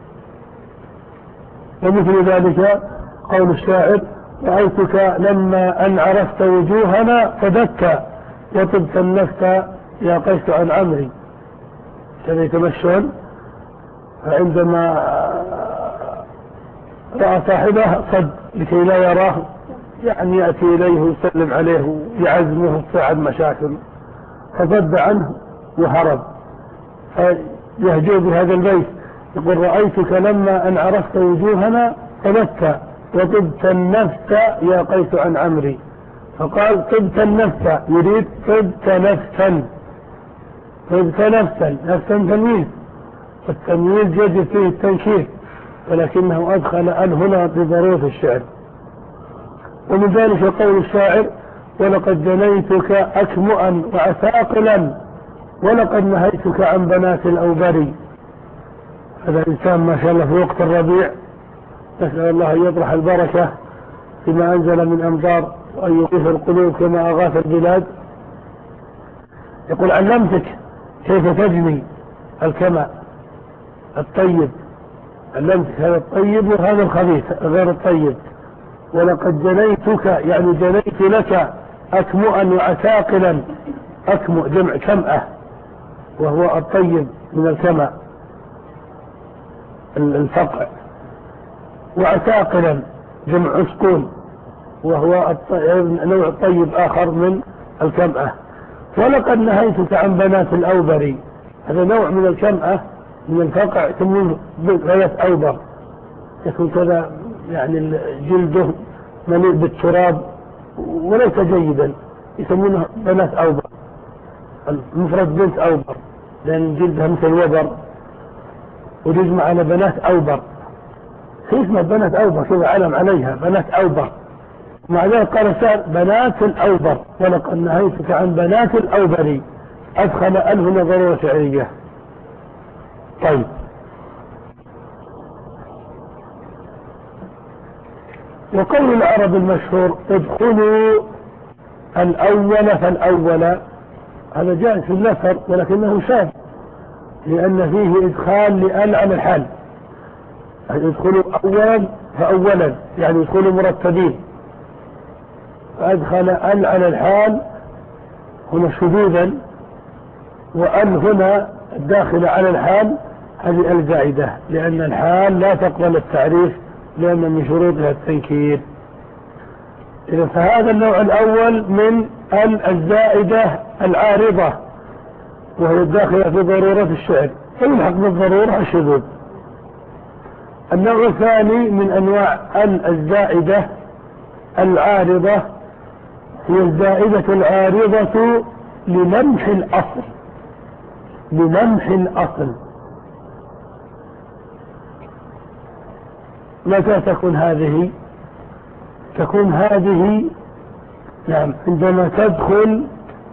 ومثل ذلك قول الشاعر: رأيتك لما أن عرفت وجوهنا فدك وطبت النفس يا قيس عن عمري. كان يتمشون فعندما رأى صاحبه صد لكي لا يراه، يعني يأتي إليه ويسلم عليه ويعزمه وتصعد مشاكل، فصد عنه وهرب. فيهجو بهذا البيت يقول: رأيتك لما أن عرفت وجوهنا فدك وطبت النفس يا قيس عن عمري. فقال طبت النفس، يريد طبت نفسا. طبت نفسا، نفسا تمييز، والتمييز يجب فيه التنكير، ولكنه أدخل أن هنا بضرورة الشعر. ومن ذلك قول الشاعر: ولقد جنيتك أكمؤا وعثاقلا ولقد نهيتك عن بنات الأوبري. هذا إنسان ما شاء الله في وقت الربيع، نسأل الله أن يطرح البركة فيما أنزل من أمطار وأن يغيث القلوب كما أغاث البلاد. يقول: علمتك كيف تجني الكمأ الطيب. علمتك هذا الطيب وهذا الخبيث غير الطيب. ولقد جنيتك يعني جنيت لك أكمؤا وعثاقلا. أكمؤ جمع كمأة وهو الطيب من الكمأ الفقع، وعثاقلا جمع عسقون وهو نوع طيب آخر من الكمأة. ولقد نهيتك عن بنات الأوبري، هذا نوع من الكمأة من الفقع يسمونه بنات أوبر، يكون كذا يعني جلده مليء بالتراب وليس جيدا، يسمونه بنات أوبر. المفرد بنت أوبر لأن جلدها مثل الوبر، ويجمع على بنات أوبر. في اسمها بنات أوبر كذا علم عليها بنات أوبر. مع ذلك قال الشاعر: بنات الأوبر ولقد نهيتك عن بنات الأوبري. أدخل أنه ضرورة شعرية. طيب، وقول العرب المشهور: ادخلوا الأول فالأول، هذا جائز في النثر ولكنه شاذ، لأن فيه إدخال لأن على الحال. ادخلوا أولا فأولا يعني ادخلوا مرتبين، فأدخل أن على الحال هنا شذوذا، وأن هنا الداخل على الحال هذه الزائدة، لأن الحال لا تقبل التعريف لأن من شروطها التنكير. إذا فهذا النوع الأول من الزائدة العارضة وهي الداخلة في ضرورة الشعر، فيلحق بالضرورة الشذوذ. النوع الثاني من أنواع ال الزائدة العارضة هي الزائدة العارضة للمح الأصل، للمح الأصل. متى تكون هذه؟ تكون هذه نعم عندما تدخل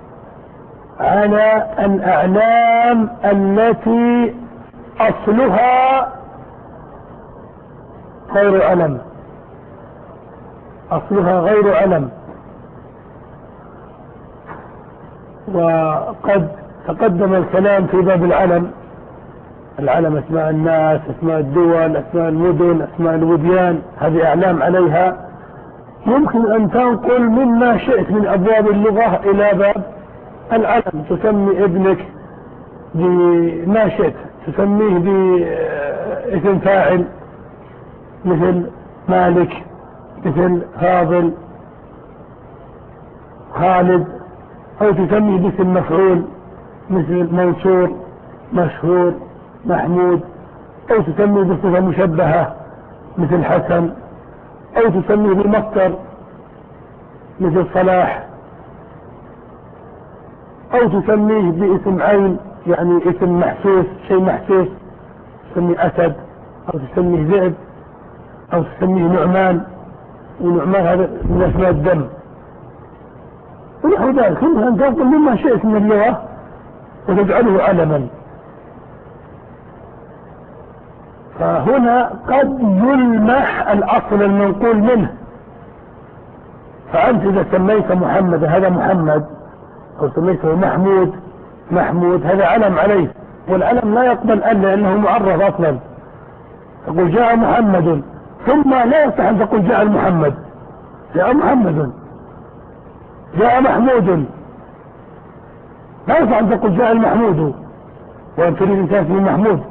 على الأعلام التي أصلها غير علم، أصلها غير علم. وقد تقدم الكلام في باب العلم، العلم اسماء الناس، اسماء الدول، اسماء المدن، اسماء الوديان، هذه أعلام عليها يمكن أن تنقل مما شئت من أبواب اللغة إلى باب العلم. تسمي ابنك بما شئت، تسميه باسم فاعل مثل مالك، مثل فاضل، خالد، أو تسميه باسم مفعول مثل منصور، مشهور، محمود، أو تسميه بصفة مشبهة مثل حسن، أو تسميه بمصدر مثل صلاح، أو تسميه باسم عين يعني اسم محسوس، شيء محسوس، تسميه أسد، أو تسميه ذئب، أو تسميه نعمان، ونعمان هذا من أسماء الدم، ونحو ذلك. كلها أن تنقل مما شئت من اللغة وتجعله علما. فهنا قد يلمح الأصل المنقول منه. فأنت إذا سميت محمد هذا محمد، أو سميته محمود محمود، هذا علم عليه، والعلم لا يقبل أن لأنه معرف أصلا. تقول جاء محمد، ثم لا يصح أن تقول جاء المحمد، جاء محمد. جاء محمود، لا يصح أن تقول جاء المحمود وأن تريد أن تسمي محمود،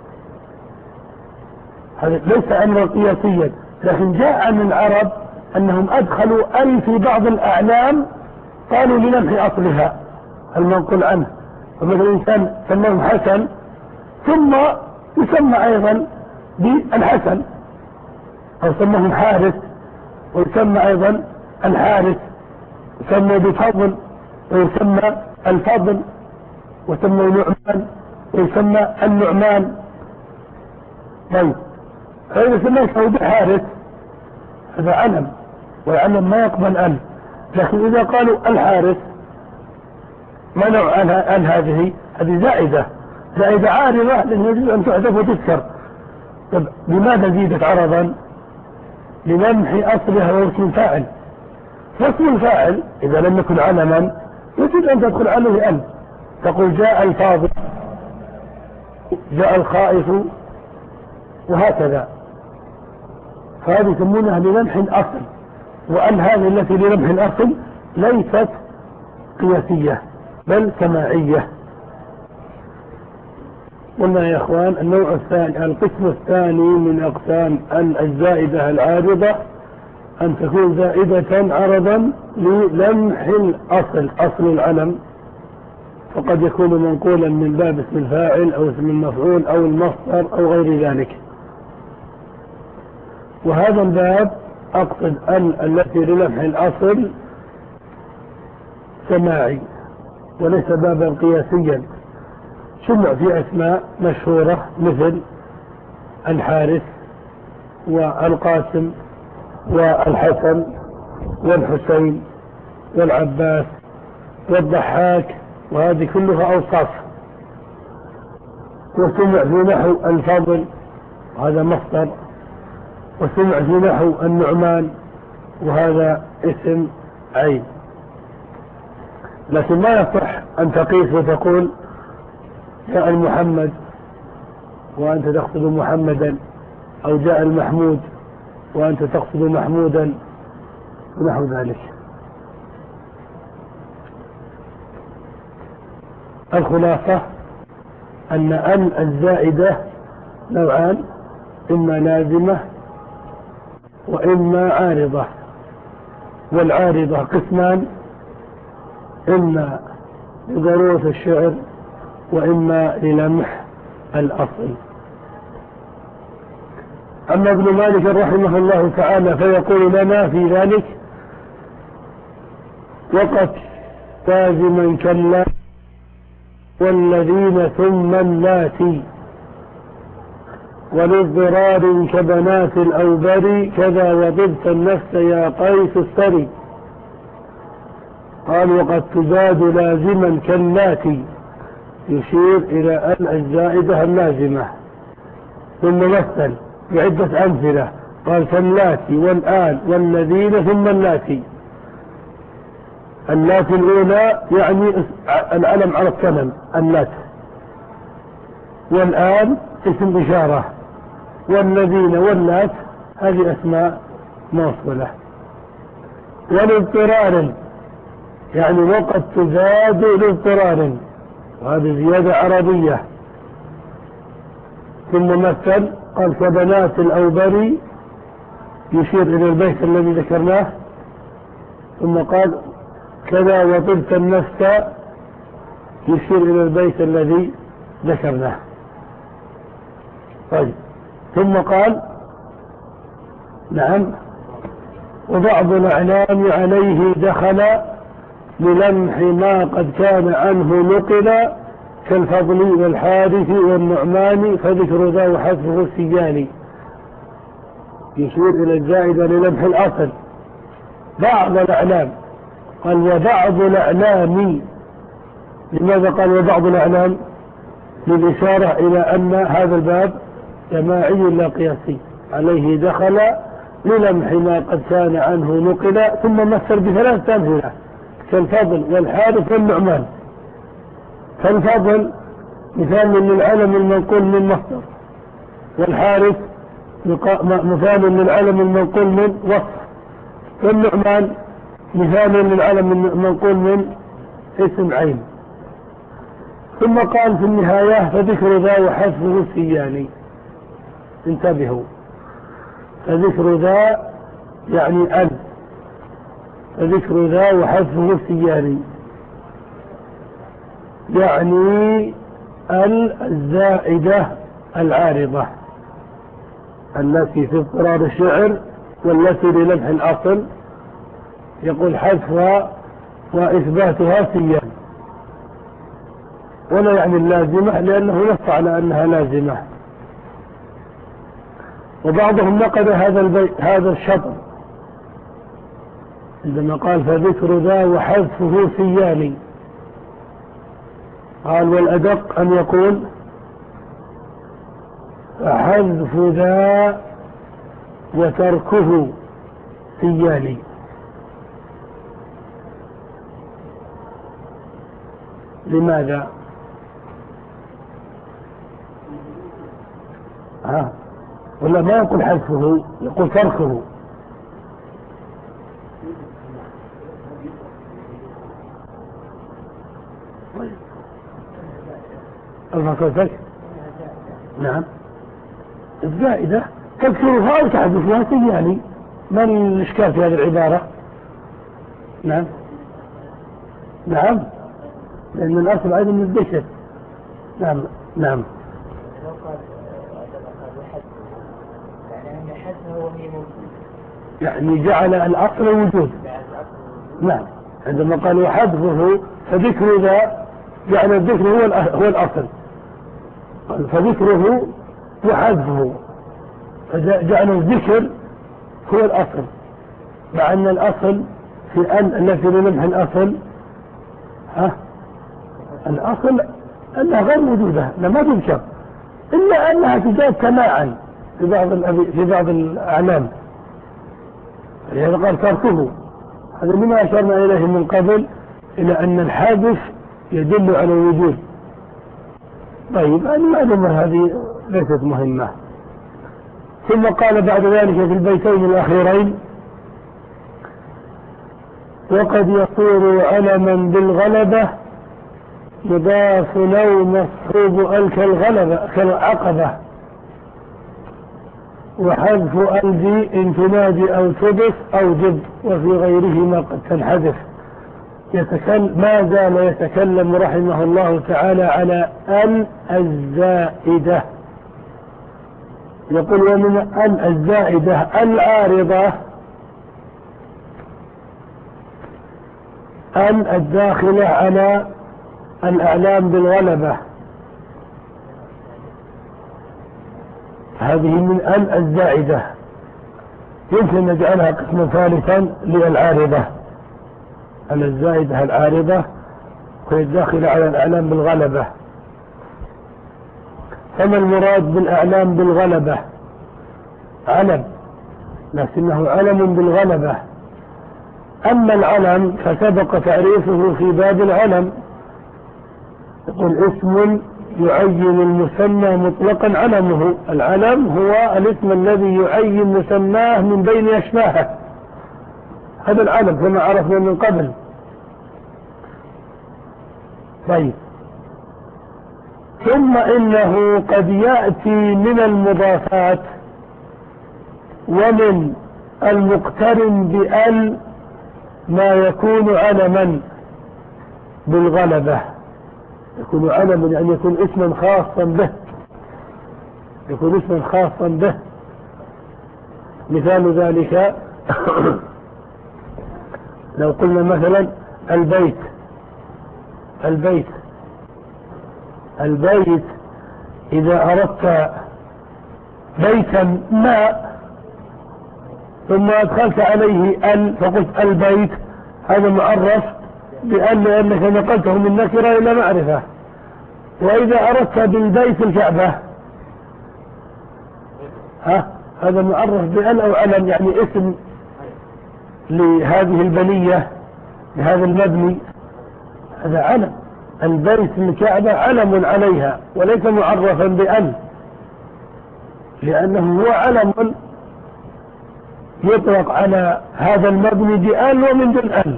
هذا ليس أمرا قياسيا. لكن جاء عن العرب أنهم أدخلوا ال في بعض الأعلام، قالوا للمح أصلها المنقول عنه. فمثل الإنسان سماهم حسن، ثم يسمى أيضا بالحسن، أو سماهم حارث ويسمى أيضا الحارث، يسمى بفضل ويسمى الفضل، وسمى نعمان ويسمى النعمان. طيب فإذا سميته بحارث هذا علم، والعلم ما يقبل ال. لكن إذا قالوا الحارث، ما نوع ال هذه؟ هذه زائدة، زائدة عارضة لأن يجب أن تحذف وتذكر. طب لماذا زيدت عرضا؟ للمح أصلها واسم الفاعل. واسم الفاعل إذا لم يكن علما يجب أن تدخل عليه ال. تقول جاء الفاضل، جاء الخائف، وهكذا. فهذه يسمونها للمح الأصل. وأن هذه التي للمح الأصل ليست قياسية بل سماعية. قلنا يا اخوان النوع الثاني، القسم الثاني من اقسام الزائدة العارضة ان تكون زائدة عرضا للمح الاصل، اصل العلم، فقد يكون منقولا من باب اسم الفاعل او اسم المفعول او المصدر او غير ذلك. وهذا الباب اقصد ال التي للمح الاصل سماعي وليس بابا قياسيا. شمع في أسماء مشهورة مثل الحارث والقاسم والحسن والحسين والعباس والضحاك، وهذه كلها أوصاف. وسمع في نحو الفضل وهذا مصدر، وسمع في نحو النعمان وهذا اسم عين. لكن ما يصح أن تقيس وتقول جاء المحمد وأنت تقصد محمدا، أو جاء المحمود وأنت تقصد محمودا، ونحو ذلك. الخلاصة أن ال الزائدة نوعان، إما لازمة وإما عارضة. والعارضة قسمان، إما لضرورة الشعر وإما للمح الأصل. أما ابن مالك رحمه الله تعالى فيقول لنا في ذلك: وقد لازما كلا والذين ثم اللاتي وللضرار كبنات الأوبر كذا وضبط النفس يا قيس السري. قال: وقد تزاد لازما كاللاتي، يشير إلى أن الزائدة اللازمة. ثم مثل بعدة أمثلة، قال: كاللاتي والآن والذين ثم اللاتي. اللاتي الأولى يعني العلم على السلم اللات، والآن اسم إشارة، والذين واللات هذه أسماء موصولة. ولاضطرار يعني وقد تزاد لاضطرار، وهذه زيادة عربية. ثم مثل قال: كبنات الأوبري، يشير إلى البيت الذي ذكرناه. ثم قال: كذا وطبت النفس، يشير إلى البيت الذي ذكرناه. طيب. ثم قال: نعم، وبعض الأعلام عليه دخل للمح ما قد كان عنه نقل كالفضل والحارث والنعمان، فذكر ذا وحذفه السجاني. يشير إلى الزائدة للمح الأصل. بعض الأعلام، قال: وبعض الأعلام. لماذا قال وبعض الأعلام؟ للإشارة إلى أن هذا الباب جماعي لا قياسي، عليه دخل للمح ما قد كان عنه نقل. ثم مثل بثلاثة أمثلة: كالفضل والحارث والنعمان. فالفضل مثال للعلم المنقول من مصدر، والحارث مثال للعلم المنقول من وصف، والنعمان مثال للعلم المنقول من اسم عين. ثم قال في النهاية: فذكر ذا وحذفه السياني. انتبهوا، فذكر ذا يعني ال، فذكر ذا وحذفه السياني يعني ال الزائدة العارضة التي في اضطرار الشعر والتي للمح الأصل، يقول حذفها وإثباتها سيان، ولا يعني اللازمة، لأنه نص على أنها لازمة. وبعضهم نقد هذا البيت هذا الشطر عندما قال: فذكر ذا وحذفه سياني. قال: والأدق أن يقول: فحذف ذا وتركه سياني. لماذا؟ ها؟ ولا ما يقول حذفه، يقول تركه. الفصل. نعم، الزائدة تذكرها أو تحذفها سياني. ما الإشكال في هذه العبارة؟ نعم نعم، لأن الأصل أيضا من الذكر. نعم نعم. يعني جعل الأصل وجود. نعم، عندما قال وحذفه فذكر ذا جعل الذكر هو هو الأصل، فذكره وحذفه فجعل الذكر هو الأصل، مع أن الأصل في أن التي للمح الأصل ها الأصل أنها غير موجودة، ما تذكر إلا أنها تزاد سماعا في بعض في بعض الأعلام. لهذا قال تركه. هذا لما أشرنا إليه من قبل، إلى أن الحادث يدل على الوجود. طيب، المعلومة هذه ليست مهمة. ثم قال بعد ذلك في البيتين الأخيرين: وقد يصير علما بالغلبة مضاف لو مصحوب ال كالغلبة كالعقبة، وحذف الجي إن تنادي أو تبث أو جب، وفي غيرهما قد تنحذف. يتكلم ما زال يتكلم رحمه الله تعالى على ال الزائدة، يقول ومن أن الزائدة العارضة أن الداخلة على الأعلام بالغلبة، هذه من أن الزائدة يمكن نجعلها قسما ثالثا للعارضة، أن الزائدة العارضة وهي الداخلة على الأعلام بالغلبة. فما المراد بالأعلام بالغلبة؟ علم، لكنه علم بالغلبة. أما العلم فسبق تعريفه في باب العلم، يقول اسم يعين المسمى مطلقا علمه. العلم هو الاسم الذي يعين مسماه من بين أشباهه، هذا العلم كما عرفنا من قبل. طيب، ثم إنه قد يأتي من المضافات ومن المقترن بأل ما يكون علما بالغلبة، يكون علما يعني يكون اسما خاصا به، يكون اسما خاصا به. مثال ذلك لو قلنا مثلا البيت، البيت البيت إذا أردت بيتا ما ثم أدخلت عليه ال فقلت البيت، هذا معرف بأن لأنك نقلته من نكرة إلى معرفة. وإذا أردت بالبيت الكعبة ها هذا معرف بأل أو علم، يعني اسم لهذه البنية لهذا المبني، هذا علم. البيت الكعبة علم عليها وليس معرفا بأل، لأنه هو علم يطلق على هذا المبني بأل ومن دون أل.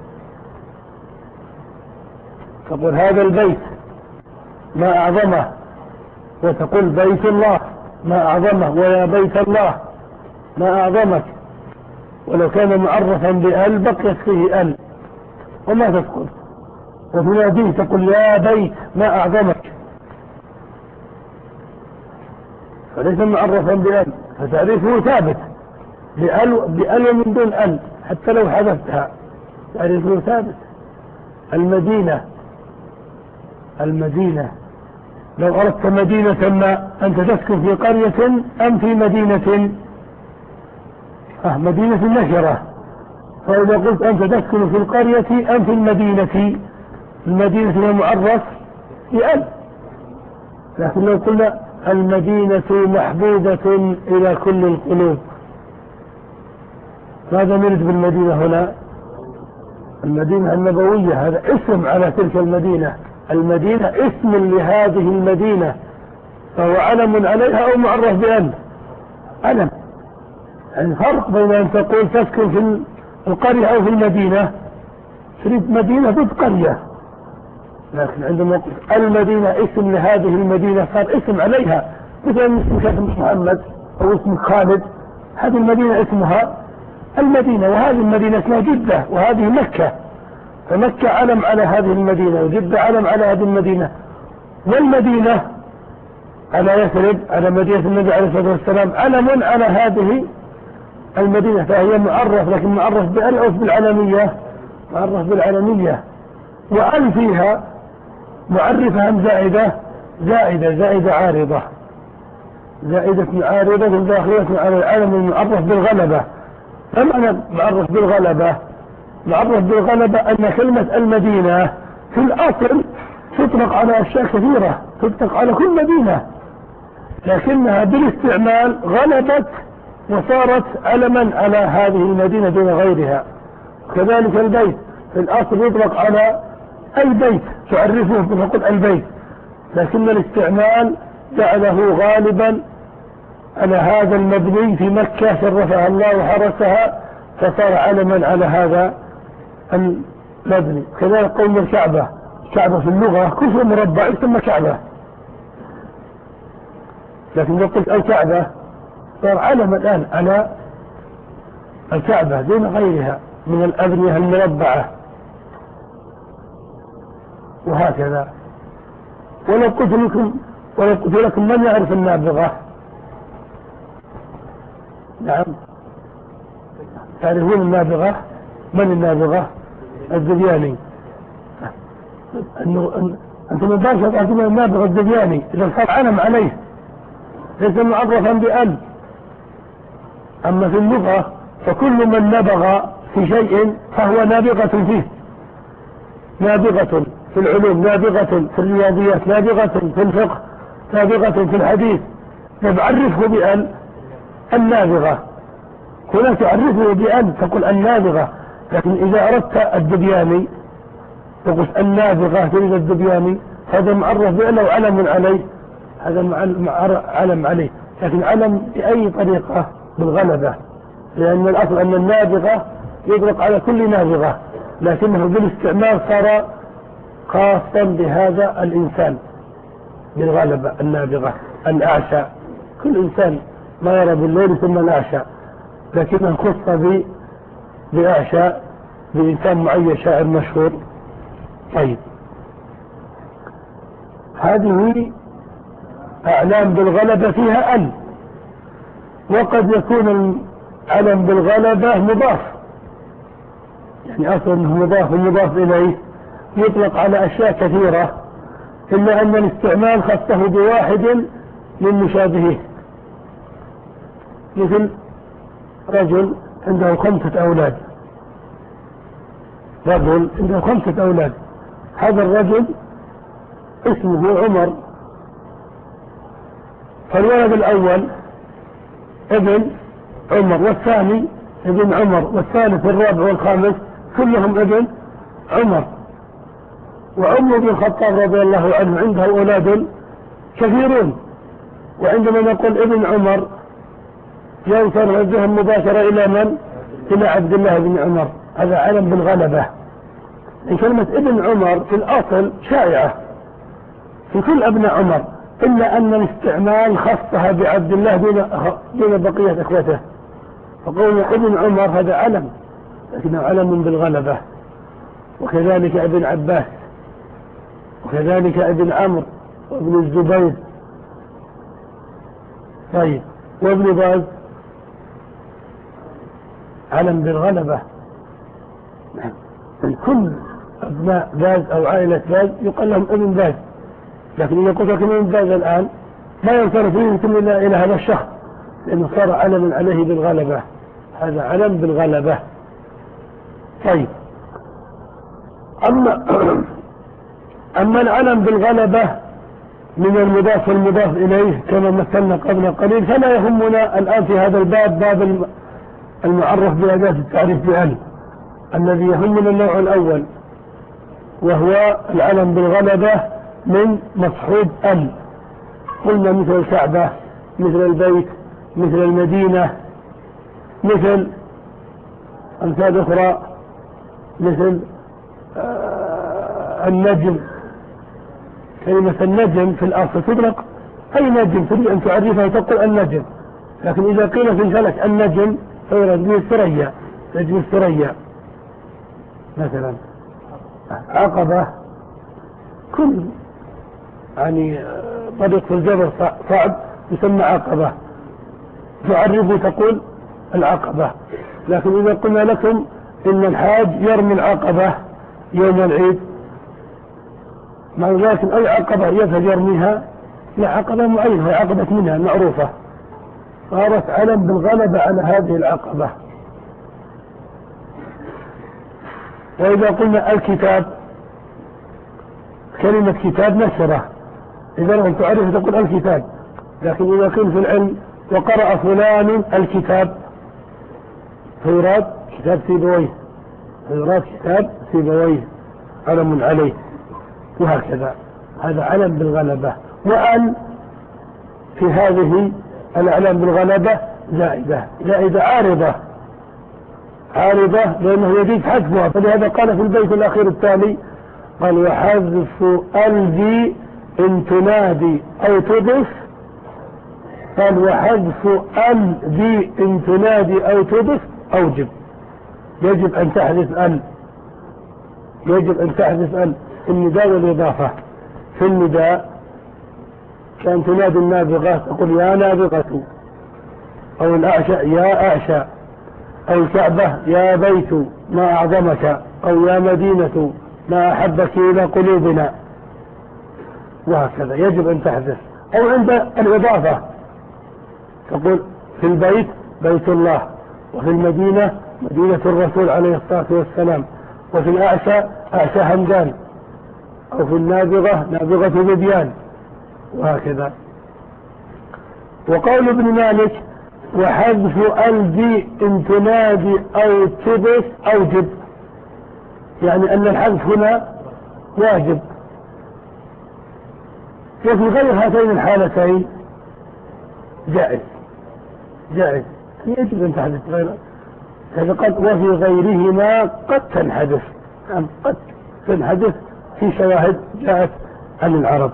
تقول هذا البيت ما أعظمه، وتقول بيت الله ما أعظمه، ويا بيت الله ما أعظمك. ولو كان معرفا بأل بقيت فيه أل وما تدخل. وتناديه تقول يا بيت ما أعظمك، فليس معرفا بأل، فتعريفه ثابت بأل بأل ومن دون أل، حتى لو حذفتها تعريفه ثابت. المدينة، المدينة لو أردت مدينة ما، أنت تسكن في قرية أم في مدينة؟ أه مدينة نشرة. فإذا قلت أنت تسكن في القرية أم في المدينة، المدينة هي معرف بأل. لكن لو قلنا المدينة محبوبة إلى كل القلوب، ماذا نريد بالمدينة هنا؟ المدينة النبوية، هذا اسم على تلك المدينة. المدينة اسم لهذه المدينة، فهو علم عليها أو معرف بأل، علم. يعني فرق بين أن تقول تسكن في القرية أو في المدينة، تريد مدينة ضد قرية. لكن عندما قلت المدينة اسم لهذه المدينة صار اسم عليها، مثل اسمك اسم محمد أو اسم خالد، هذه المدينة اسمها المدينة، وهذه المدينة اسمها جدة، وهذه مكة، فمكة علم على هذه المدينة، وجدة علم على هذه المدينة. والمدينة على يثرب على مدينة النبي عليه الصلاة والسلام علم على هذه المدينة، فهي معرف، لكن معرف بأل أو بالعلمية، معرف بالعلمية. وأل فيها معرفة أم زائدة؟ زائدة، زائدة عارضة، زائدة عارضة داخلة على العلم المعرف بالغلبة. فمعنى معرف بالغلبة؟ معرف بالغلبة أن كلمة المدينة في الأصل تطلق على أشياء كثيرة، تطلق على كل مدينة، لكنها بالاستعمال غلبت وصارت علما على هذه المدينة دون غيرها. كذلك البيت في الأصل يطلق على أي بيت تعرفه بنقول البيت، لكن الاستعمال جعله غالبا على هذا المبني في مكة شرفها الله وحرسها، فصار علما على هذا المبني. كذلك قول الكعبة، الكعبة في اللغة كفر مربع يسمى كعبة، لكن لو قلت الكعبة صار علم الآن على الكعبة دون غيرها من الأبنية المربعة، وهكذا. ولو قلت لكم ولو قلت لكم من يعرف النابغة؟ نعم. تعرفون النابغة؟ من النابغة؟ الذبياني. أنه أنتم مباشرة تعرفون النابغة الذبياني إذا صار علم عليه ليس معرفا بأن. أما في اللغة فكل من نبغ في شيء فهو نابغة فيه، نابغة في العلوم، نابغة في الرياضيات، نابغة في الفقه، نابغة في الحديث. نعرفه بأن النابغة، هنا تعرفه بأن تقول النابغة. لكن إذا أردت الدبياني تقول النابغة تريد الدبياني، هذا معرف بأنه علم عليه، هذا علم عليه. لكن علم بأي طريقة؟ بالغلبة، لأن الأصل أن النابغة يطلق على كل نابغة، لكنه بالاستعمال صار خاصا بهذا الإنسان بالغلبة. النابغة الأعشى، كل إنسان ما يرى بالليل ثم الأعشى، لكنه خص بأعشى بإنسان معين شاعر مشهور. طيب، هذه أعلام بالغلبة فيها أن، وقد يكون العلم بالغلبة مضاف، يعني أصلا أنه مضاف ومضاف إليه، يطلق على أشياء كثيرة، إلا أن الاستعمال خصه بواحد من مشابهه. مثل رجل عنده خمسة أولاد، رجل عنده خمسة أولاد، هذا الرجل اسمه عمر، فالولد الأول ابن عمر، والثاني ابن عمر، والثالث والرابع والخامس كلهم ابن عمر. وعمر بن الخطاب رضي الله عنه عنده أولاد كثيرون، وعندما نقول ابن عمر ينصر الذهن مباشرة إلى من؟ إلى عبد الله بن عمر، هذا علم بالغلبة. كلمة ابن عمر في الأصل شائعة في كل أبناء عمر، إلا أن الاستعمال خصها بعبد الله دون بقية إخوته، فقولنا ابن عمر هذا علم، لكنه علم بالغلبة. وكذلك ابن عباس، وكذلك ابن عمرو، وابن الزبير. طيب، وابن باز علم بالغلبة. من كل أبناء باز أو عائلة باز يقال لهم ابن باز، لكن إذا قلت لكم ابن باز الآن ما ينصرف منكم إلا إلى هذا الشخص، لأنه صار علم عليه بالغلبة، هذا علم بالغلبة. طيب، أما أما العلم بالغلبة من المضاف والمضاف إليه كما مثلنا قبل قليل، فلا يهمنا الآن في هذا الباب، باب المعرف بأداة التعريف بأن. الذي يهمنا النوع الأول، وهو العلم بالغلبة من مصحوب أن. قلنا مثل الكعبة، مثل البيت، مثل المدينة، مثل أمثال أخرى، مثل آه النجم. كلمة النجم في الأصل تطلق أي نجم تريد أن تعرفه تقول النجم، لكن إذا قيل في الفلك النجم فيراد به الثريا، نجم الثريا. مثلا عقبة، كل يعني طريق في الجبل صعب يسمى عقبة، تعرفه تقول العقبة. لكن إذا قلنا لكم إن الحاج يرمي العقبة يوم العيد، مع ذلك أي عقبة يذهب يرميها؟ لا، عقبة معينة، عقبة منها معروفة، صارت علم بالغلبة على هذه العقبة. وإذا قلنا الكتاب، كلمة كتاب نشرة، إذا لم تعرف تقول الكتاب. لكن إذا قيل في العلم وقرأ فلان الكتاب فيراد كتاب سيبويه، فيراد كتاب سيبويه علم عليه، وهكذا. هذا علم بالغلبة. وأن في هذه الأعلام بالغلبة زائدة، زائدة عارضة، عارضة لأنه يجوز حذفها، فلهذا قال في البيت الأخير التالي قال: وحذف الذي إن تنادي أو تضف. قال: وحذف الذي إن تنادي أو تضف أوجب، يجب أن تحذف ال، يجب أن تحذف ال في النداء والإضافة. في النداء كان تنادي النابغة تقول: يا نابغة، أو الأعشى يا أعشى، أو الكعبة يا بيت ما أعظمك، أو يا مدينة ما أحبك إلى قلوبنا، وهكذا يجب أن تحدث. أو عند الإضافة تقول في البيت بيت الله، وفي المدينة مدينة الرسول عليه الصلاة والسلام، وفي الأعشى أعشى همدان، أو في النابغة نابغة مديان، وهكذا. وقول ابن مالك وحذف ألف إن تنادي أو تبس أوجب، يعني أن الحذف هنا واجب. وفي غير هاتين الحالتين جائز جائز يجب أن تحدث غيره. هذا قد وفي غيرهما قد تنحدث، يعني قد تنحدث في شواهد جاءت عن العرب.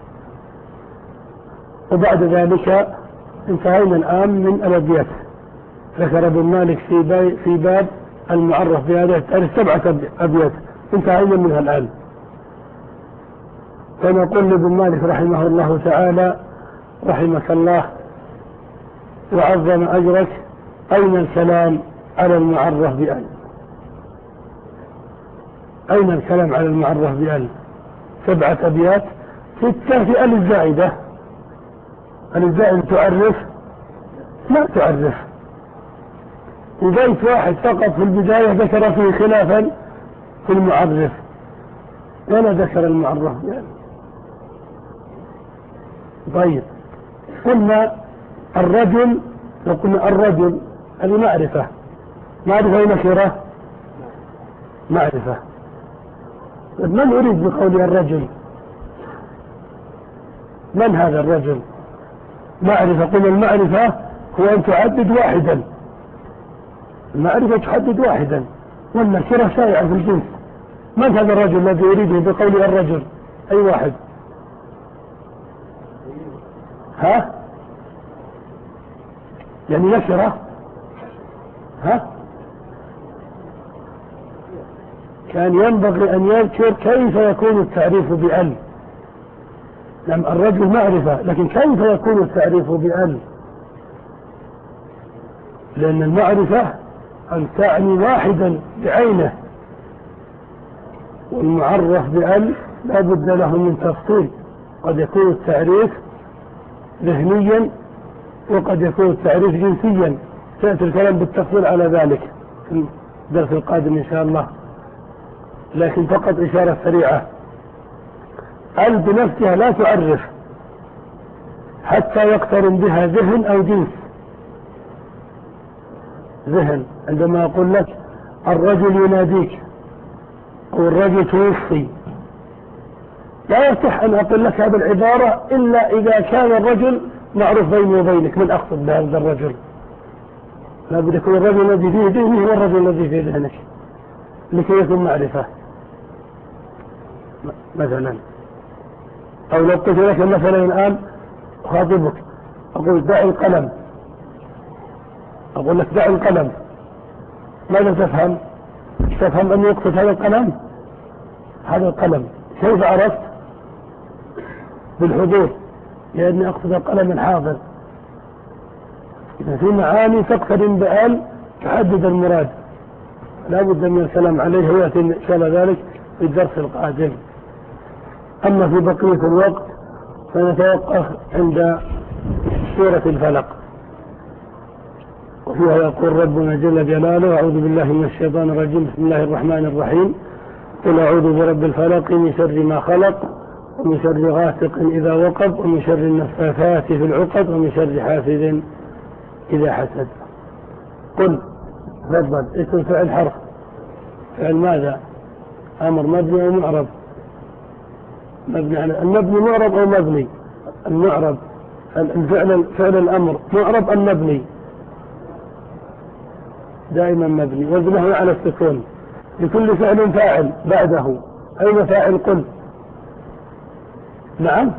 وبعد ذلك انتهينا الآن من الأبيات. ذكر ابن مالك في, في باب المعرف بهذا التعريف سبعة أبيات انتهينا منها الآن. فنقول لابن مالك رحمه الله تعالى رحمك الله وعظم أجرك، أين الكلام على المعرف بأل؟ أين الكلام على المعرف بأل؟ سبعة أبيات، ستة في أل الزائدة. أل الزائدة تعرف؟ ما تعرف. وبيت واحد فقط في البداية ذكر فيه خلافا في المعرف، ولا ذكر المعرف بأل. طيب قلنا الرجل، لو قلنا الرجل هذه معرفة، معرفة ونكرة معرفة. من يريد بقول الرجل؟ من هذا الرجل؟ معرفة. قلنا المعرفة هو أن تعدد واحدا، المعرفة تحدد واحدا، والنكرة شائعة في الجنس. من هذا الرجل الذي يريده بقول الرجل؟ أي واحد؟ ها؟ يعني نكرة؟ ها؟ كان ينبغي أن يذكر كيف يكون التعريف بأل. نعم الرجل معرفة، لكن كيف يكون التعريف بأل؟ لأن المعرفة أن تعني واحدا بعينه، والمعرف بأل لا بد له من تفصيل. قد يكون التعريف ذهنيا، وقد يكون التعريف جنسيا. سيأتي الكلام بالتفصيل على ذلك في الدرس القادم إن شاء الله، لكن فقط إشارة سريعة. أل بنفسها لا تعرف حتى يقترن بها ذهن أو جنس. ذهن عندما أقول لك الرجل يناديك أو الرجل توفي، لا يصح أن أقول لك هذه العبارة إلا إذا كان الرجل معروف بيني وبينك من أقصد بهذا الرجل. لا بد يكون الرجل الذي فيه ذهنه هو الرجل الذي فيه ذهنك لكي يكون معرفة. مثلا أو لو قلت لك مثلا الآن أخاطبك أقول دع القلم، أقول لك دع القلم، ماذا تفهم؟ تفهم أن يقصد هذا القلم؟ هذا القلم كيف عرفت؟ بالحضور، لأني أقصد القلم الحاضر. إذا في معاني تقترن بآل تحدد المراد، لا بد من الكلام عليه، ويأتي إن شاء الله ذلك في الدرس القادم. أما في بقية الوقت فنتوقف عند سورة الفلق، وفيها يقول ربنا جل جلاله أعوذ بالله من الشيطان الرجيم بسم الله الرحمن الرحيم قل أعوذ برب الفلق من شر ما خلق ومن شر غاسق إذا وقب ومن شر النفاثات في العقد ومن شر حاسد إذا حسد. قل تفضل. اسم فعل حرف، فعل ماذا؟ أمر مبني أو معرب؟ مبني على المبني معرب أو مبني؟ المعرب. الفعل فعل الأمر معرب أم مبني؟ دائما مبني، وزنه على السكون. لكل فعل فاعل بعده، أين فاعل قل؟ نعم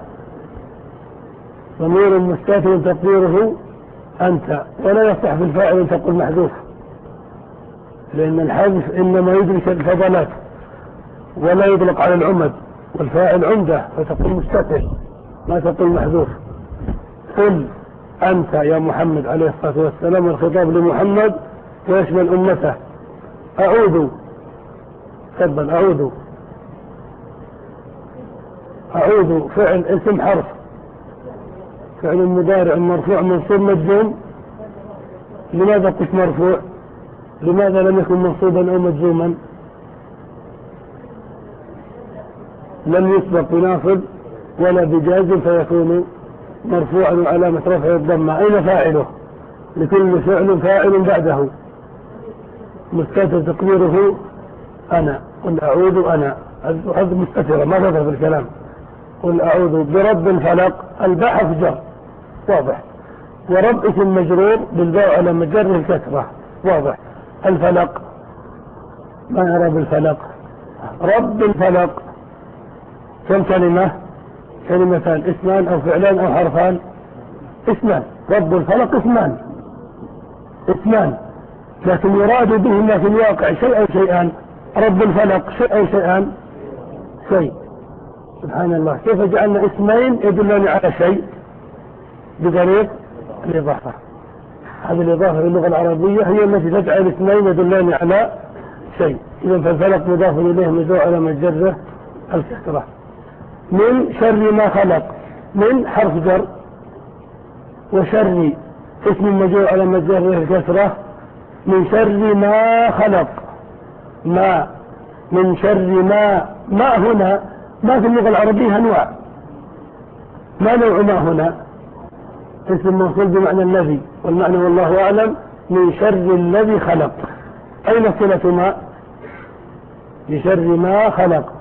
ضمير مستتر تقديره أنت، ولا يصح في الفاعل أن تقول محذوف، لأن الحذف إنما يدرك الفضلات ولا يطلق على العمد، والفاعل عمده فتقول مستتر ما تقول محذوف. قل أنت يا محمد عليه الصلاة والسلام، الخطاب لمحمد ويشمل أمته. أعوذ، تفضل. أعوذ، أعوذ فعل اسم حرف، فعل مضارع مرفوع منصوب مجزوم. لماذا قلت مرفوع؟ لماذا لم يكن منصوبا أو مجزوما؟ لم يسبق بناصب ولا بجازم فيكون مرفوعا وعلامة رفعه الضمة. أين فاعله؟ لكل فعل فاعل بعده مستتر تقديره أنا. قل أعوذ أنا، هذا مستترة ما تظهر في الكلام. قل أعوذ برب الفلق، الباء حرف جر واضح، ورب اسم مجرور بالباء على مجره الكسرة واضح. الفلق ما يعرب الفلق؟ رب الفلق كم كلمة؟ كلمتان، اسمان أو فعلان أو حرفان؟ اسمان. رب الفلق اسمان، اسمان، لكن يراد بهما في الواقع شيء أو شيئان. رب الفلق شيء أو شيئان؟ شيء. سبحان الله، كيف جعلنا اسمين يدلان على شيء؟ بطريق الإضافة. هذه الإضافة في اللغة العربية هي التي تجعل اسمين يدلان على شيء. إذا فالفلق مضاف إليه مجرور على مجره الكسرة. من شر ما خلق، من حرف جر، وشر اسم مجرور على مجره الكسرة. من شر ما خلق، ما، من شر ما. ما هنا ما في اللغة العربية أنواع، ما نوع ما هنا؟ اسم موصول بمعنى الذي، والمعنى والله أعلم من شر الذي خلق. أين صلة ما؟ بشر ما خلق.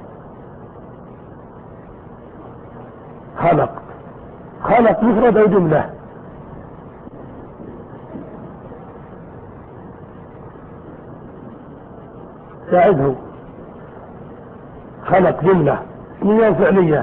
خلق، خلق مفرد أو جملة؟ ساعده. خلق جملة اسمية فعلية؟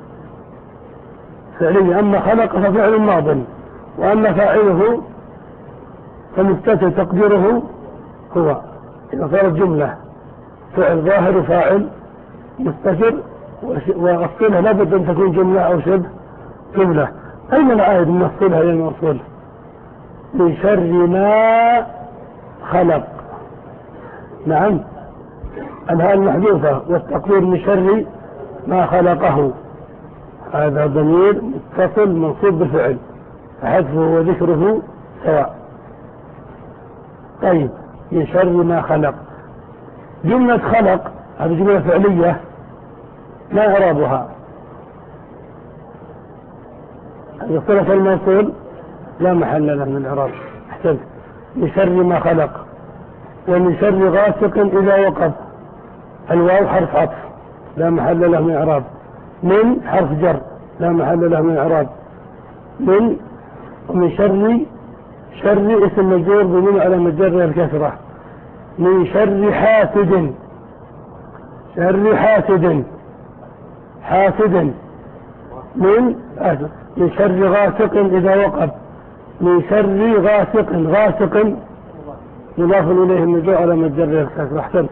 فعلية. أما خلق ففعل ماض، وأما فاعله فمستتر تقديره هو. إذا صارت جملة فعل ظاهر وفاعل مستتر، والصلة لابد أن تكون جملة أو شبه جملة. أين العائد من الصلة إلى الموصول؟ من شر ما خلق. نعم، الهاء المحذوفة والتقدير من شر ما خلقه، هذا ضمير متصل منصوب بفعل، فحذفه وذكره سواء. طيب، من شر ما خلق. جملة خلق هذه جملة فعلية، ما إعرابها؟ هذه صلة الموصول لا محل له من إعراب. احسنت. من شر ما خلق. ومن شر غاسق إذا وقف، الواو حرف عطف لا محل له من إعراب. من حرف جر لا محل له من إعراب. من. ومن شر، شر اسم مجرور بمن على مجره الكسرة. من شر حاسد، شر حاسد، حاسد. من آسف. من شر غاسق إذا وقف. من شر غاسق، غاسق مضاف إليه مجرور على مجره الكسرة. احسنت.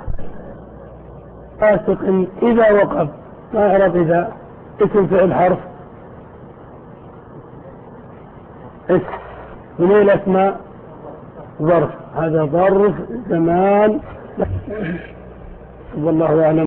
غاسق إذا وقف، ما أعرف إذا؟ اسم فعل حرف اسم. من ايه الاسماء؟ ظرف، هذا ظرف زمان. والله أعلم.